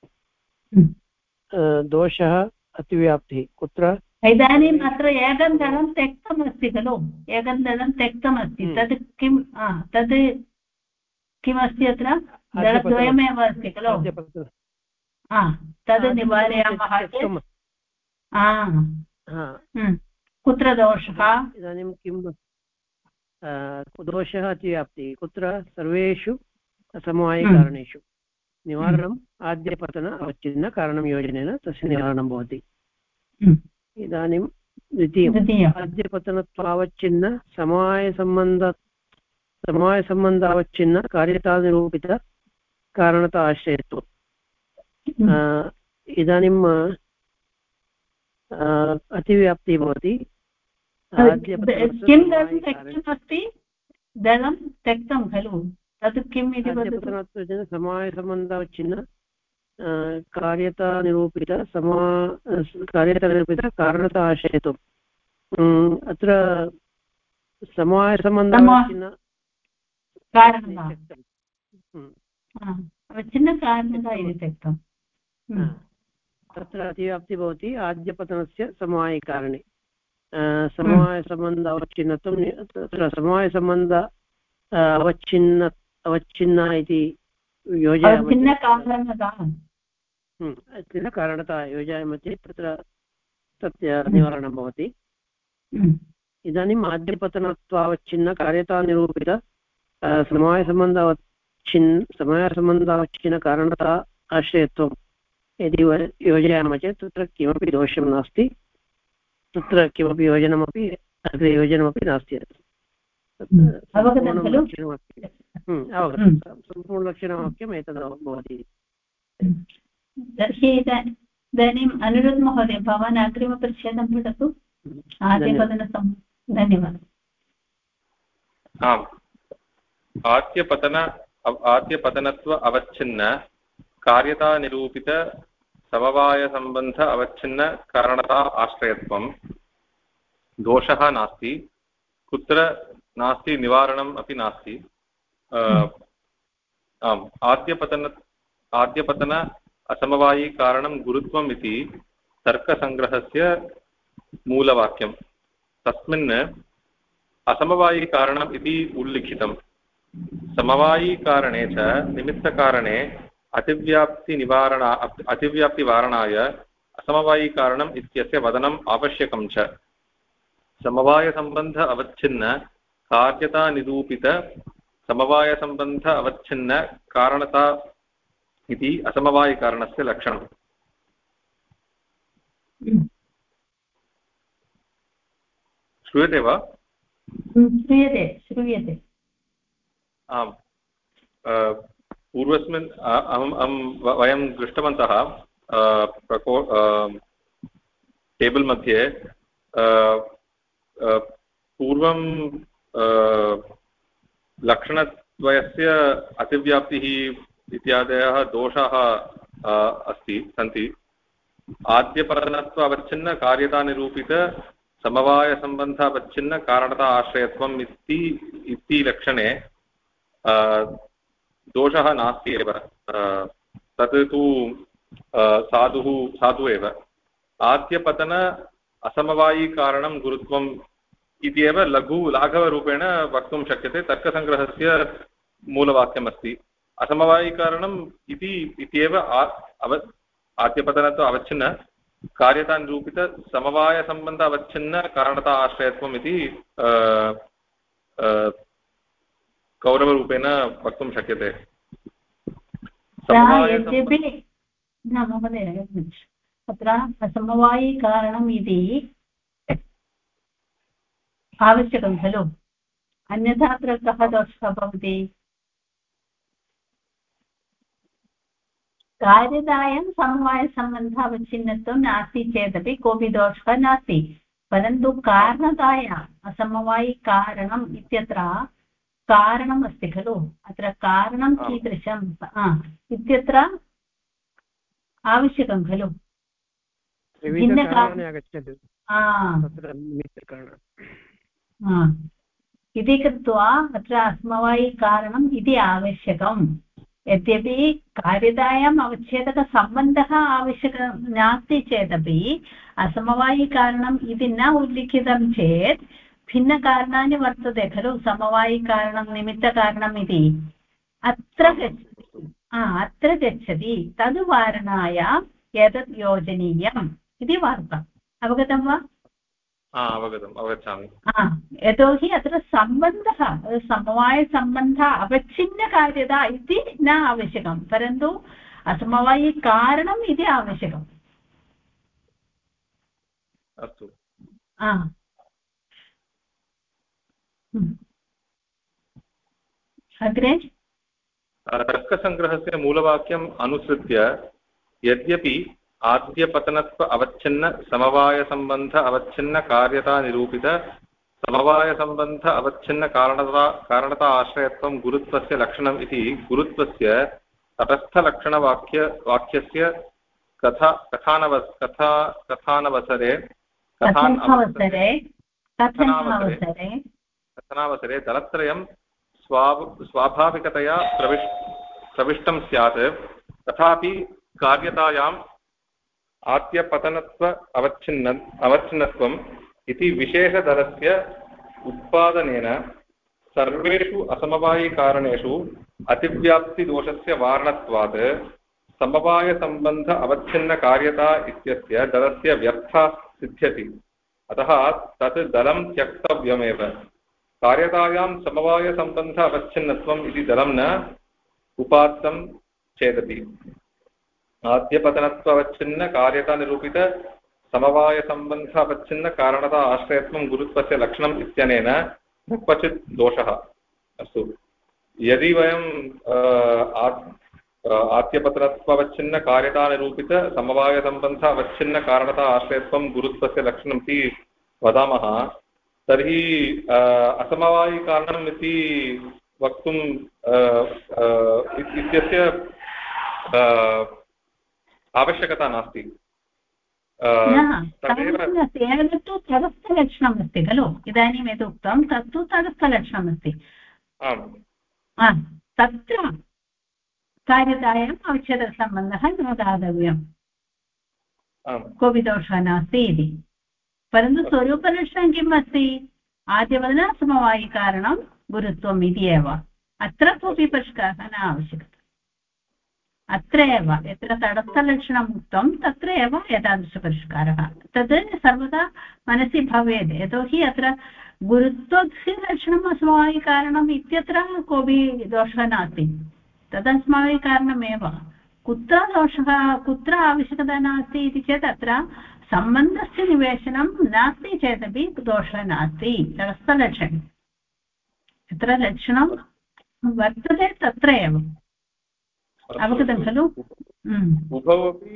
दोषः अतिव्याप्तिः कुत्र। इदानीम् अत्र एकं दलं त्यक्तमस्ति खलु। एकं दलं त्यक्तमस्ति तद् किं तद् किमस्ति अत्र दलद्वयमेव अस्ति खलु। तद् निवारयामः चेत् कुत्र दोषः। इदानीं किं दोषः अतिव्याप्तिः कुत्र सर्वेषु समवायिकारणेषु। निवारणम् आद्यपतन अवच्छिन्न कारणं योजनेन तस्य निवारणं भवति। इदानीं द्वितीयम् आद्यपतनत्वावच्छिन्न समवायसम्बन्धावच्छिन्न कार्यतानिरूपित कारणता आश्रयत्वम्। इदानीम् अतिव्याप्तिः भवति। किं दलं त्यक्तमस्ति? दलं त्यक्तं खलु, तत् किम् इति वदतु। समवायसम्बन्धावच्छिन्न कार्यतानिरूपित कारणता आश्रयत्वम्। अत्र समवायसम्बन्धावच्छिन्न अवच्छिन्नकारणता इति त्यक्तम्। तत्र अतिव्याप्तिः भवति आद्यपतनस्य समवायिकारणे। समवायसम्बन्ध अवच्छिन्नत्वं तत्र समवायसम्बन्ध अवच्छिन्न इति कारणता योजयामः चेत् तत्र तस्य निवारणं भवति। इदानीम् आद्यपतनत्वावच्छिन्न कार्यतानिरूपित समवायसम्बन्धावच्छिन्न कारणता आश्रयत्वं यदि योजयामः चेत् तत्र किमपि दोषं नास्ति। तत्र किमपि योजनमपि अग्रे योजनमपि नास्ति। सम्पूर्णलक्षणवाक्यम् एतद् भवति। तर्हि इदानीम् अनिरुद्ध महोदय, भवान् अग्रिमपरिच्छेदं पठतु। धन्यवादः। आम्, आद्यपतनत्व अवच्छिन्न कार्यतानिरूपित समवायसम्बन्ध अवच्छिन्न कारणता आश्रयत्वं दोषः नास्ति, कुत्र नास्ति, निवारणम् अपि नास्ति। आम्, आद्यपतन असमवायी कारणं गुरुत्वम् इति तर्कसङ्ग्रहस्य मूलवाक्यं। तस्मिन् असमवायी कारणम् इति उल्लिखितम्। समवायी कारणे च निमित्तकारणे अतिव्याप्तिवारणाय असमवायी कारणम् इत्यस्य वदनम् आवश्यकं च। समवायसम्बन्ध अवच्छिन्न कार्यतानिरूपित समवायसम्बन्ध अवच्छिन्न कारणता इति असमवायिकारणस्य लक्षणम्। श्रूयते वा? श्रूयते। आम्, पूर्वस्मिन् वयं दृष्टवन्तः टेबल् मध्ये पूर्वं लक्षणद्वयस्य अतिव्याप्तिः इत्यादयः दोषाः सन्ति। आद्यपतनत्व अवच्छिन्न कार्यतानिरूपित समवायसम्बन्धावच्छिन्न कारणता आश्रयत्वम् इति लक्षणे दोषः नास्ति एव। तत् तु साधु एव। आद्यपतन असमवायिकारणं गुरुत्वम् इति एव लाघवरूपेण वक्तुं शक्यते। तर्कसङ्ग्रहस्य मूलवाक्यमस्ति। असमवायिकारणम् इत्येव आद्यपतनत्व अवच्छिन्न कार्यतानिरूपित समवायसम्बन्ध अवच्छिन्न कारणता आश्रयत्वम् इति गौरवरूपेण वक्तुं शक्यते। अत्र असमवायिकारणम् इति आवश्यकं खलु, अन्यथा अत्र कः दोषः भवति? कार्यतायां समवायसम्बन्धावच्छिन्नत्वं नास्ति चेदपि कोऽपि दोषः नास्ति, परन्तु कारणतायाम् असमवायिकारणम् इत्यत्र कारणम् अस्ति खलु। अत्र कारणं कीदृशम् इत्यत्र आवश्यकं खलु। इति कृत्वा अत्र असमवायिकारणम् इति आवश्यकम्। यद्यपि कार्यतायाम् अवच्छेदकसम्बन्धः आवश्यकः नास्ति चेदपि असमवायिकारणम् इति न उल्लिखितं चेत् भिन्नकारणानि वर्तते खलु। समवायिकारणं निमित्तकारणम् इति अत्र गच्छति। तद् वारणाय एतत् योजनीयम् इति वार्ता। अवगतं वा? अवगच्छामि। यतोहि अत्र सम्बन्धः समवायसम्बन्धः अवच्छिन्नकार्यता इति न आवश्यकं, परन्तु असमवायिकारणम् इति आवश्यकम्। अस्तु। अग्रे तर्कसङ्ग्रहस्य मूलवाक्यम् अनुसृत्य यद्यपि आद्यपतनत्व अवच्छिन्न समवायसम्बन्ध अवच्छिन्न कार्यता निरूपित समवायसम्बन्ध अवच्छिन्न कारणता आश्रयत्वं गुरुत्वस्य लक्षणम् इति गुरुत्वस्य तटस्थलक्षणवाक्यस्य कथनावसरे दलत्रयं स्वाभाविकतया प्रविष्टं स्यात्। तथापि कार्यतायाम् आद्यपतनत्व अवच्छिन्नत्वम् इति विशेषदलस्य उत्पादनेन सर्वेषु असमवायिकारणेषु अतिव्याप्तिदोषस्य वारणत्वात् समवायसम्बन्ध अवच्छिन्नकार्यता इत्यस्य दलस्य व्यर्था सिद्ध्यति। अतः तत् दलं त्यक्तव्यमेव। कार्यतायां समवायसम्बन्ध अवच्छिन्नत्वम् इति दलं न उपात्तं चेदपि आद्यपतनत्वावच्छिन्न कार्यता निरूपित समवायसम्बन्ध अवच्छिन्न कारणता आश्रयत्वं गुरुत्वस्य लक्षणम् इत्यनेन न क्वचित् दोषः। अस्तु, यदि वयं आद्यपतनत्वावच्छिन्न कार्यता निरूपित समवायसम्बन्ध अवच्छिन्न कारणता आश्रयत्वं गुरुत्वस्य लक्षणम् इति वदामः, तर्हि असमवायिकारणम् इति वक्तुं इत्यस्य आवश्यकता नास्ति। तु तटस्थलक्षणम् अस्ति खलु, इदानीं यद् उक्तं तत्तु तटस्थलक्षणम् अस्ति। तत्र कार्यतायाम् अवच्छेदसम्बन्धः न दातव्यम्, कोऽपि दोषः नास्ति इति। परन्तु स्वरूपलक्षणं किम् अस्ति? आद्यवदनसमवायिकारणं गुरुत्वम् इति एव। अत्र कोऽपि परिष्कारः न आवश्यकः। अत्र एव यत्र तटस्थलक्षणम् उक्तं तत्र एव एतादृशपरिष्कारः तद् सर्वदा मनसि भवेत्। यतोहि अत्र गुरुत्वस्य लक्षणम् असमवायिकारणम् इत्यत्र कोऽपि दोषः नास्ति, तदस्मवायिकारणमेव। कुत्र दोषः, कुत्र आवश्यकता नास्ति इति चेत् अत्र सम्बन्धस्य निवेशनं नास्ति चेदपि दोषः नास्ति। तटस्थलक्षणे यत्र लक्षणं वर्तते तत्र एव। अवगतं खलु? उभौ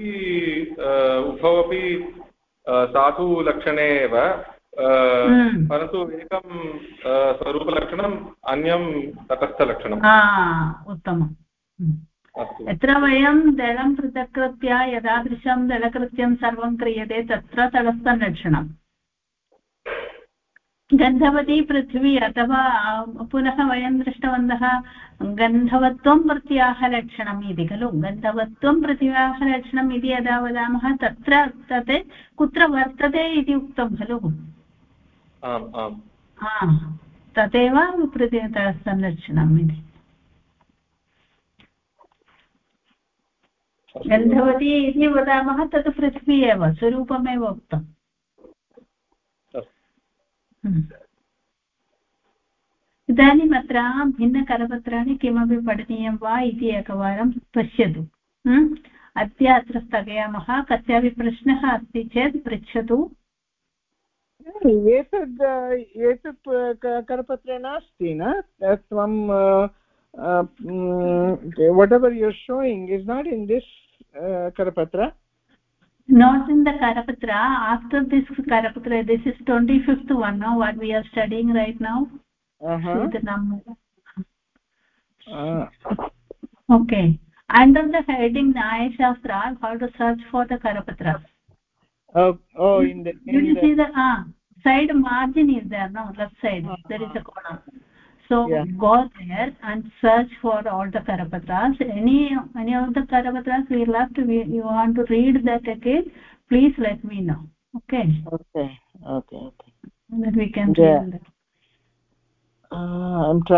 अपि साधुलक्षणे एव, परन्तु एकं स्वरूपलक्षणम्, अन्यं तटस्थलक्षणम्। उत्तमम्। यत्र वयं दलं पृथक् कृत्य यदादृशं दलकृत्यं सर्वं क्रियते तत्र तटस्थलक्षणम्। गन्धवती पृथ्वी अथवा पुनः वयं दृष्टवन्तः गन्धवत्वं पृथ्व्याः लक्षणम् इति खलु। गन्धवत्वं पृथ्व्याः लक्षणम् इति यदा वदामः तत्र तत् कुत्र वर्तते इति उक्तं खलु। तदेव पृथ्वीतलक्षणम् इति। गन्धवती इति वदामः तत् पृथ्वी एव, स्वरूपमेव उक्तम्। इदानीम् अत्र भिन्नकरपत्राणि किमपि पठनीयं वा इति एकवारं पश्यतु। अद्य अत्र स्थगयामः। कस्यापि प्रश्नः अस्ति चेत् पृच्छतु। एतत् करपत्रे नास्ति न? त्वं whatever you're showing is not in this karapatra. Not in the karapatra. After this karapatra, this is 25th one now, what we are studying right now. Okay, under the heading Nyaya Shastra, how to search for the karapatras. In the you see the side margin is there, no? Left side there is a corner. So go there and search for all the karapatras. Any of the karapatras we left, you want to read that again, please let me know. Okay. Okay. That we can read that. I'm trying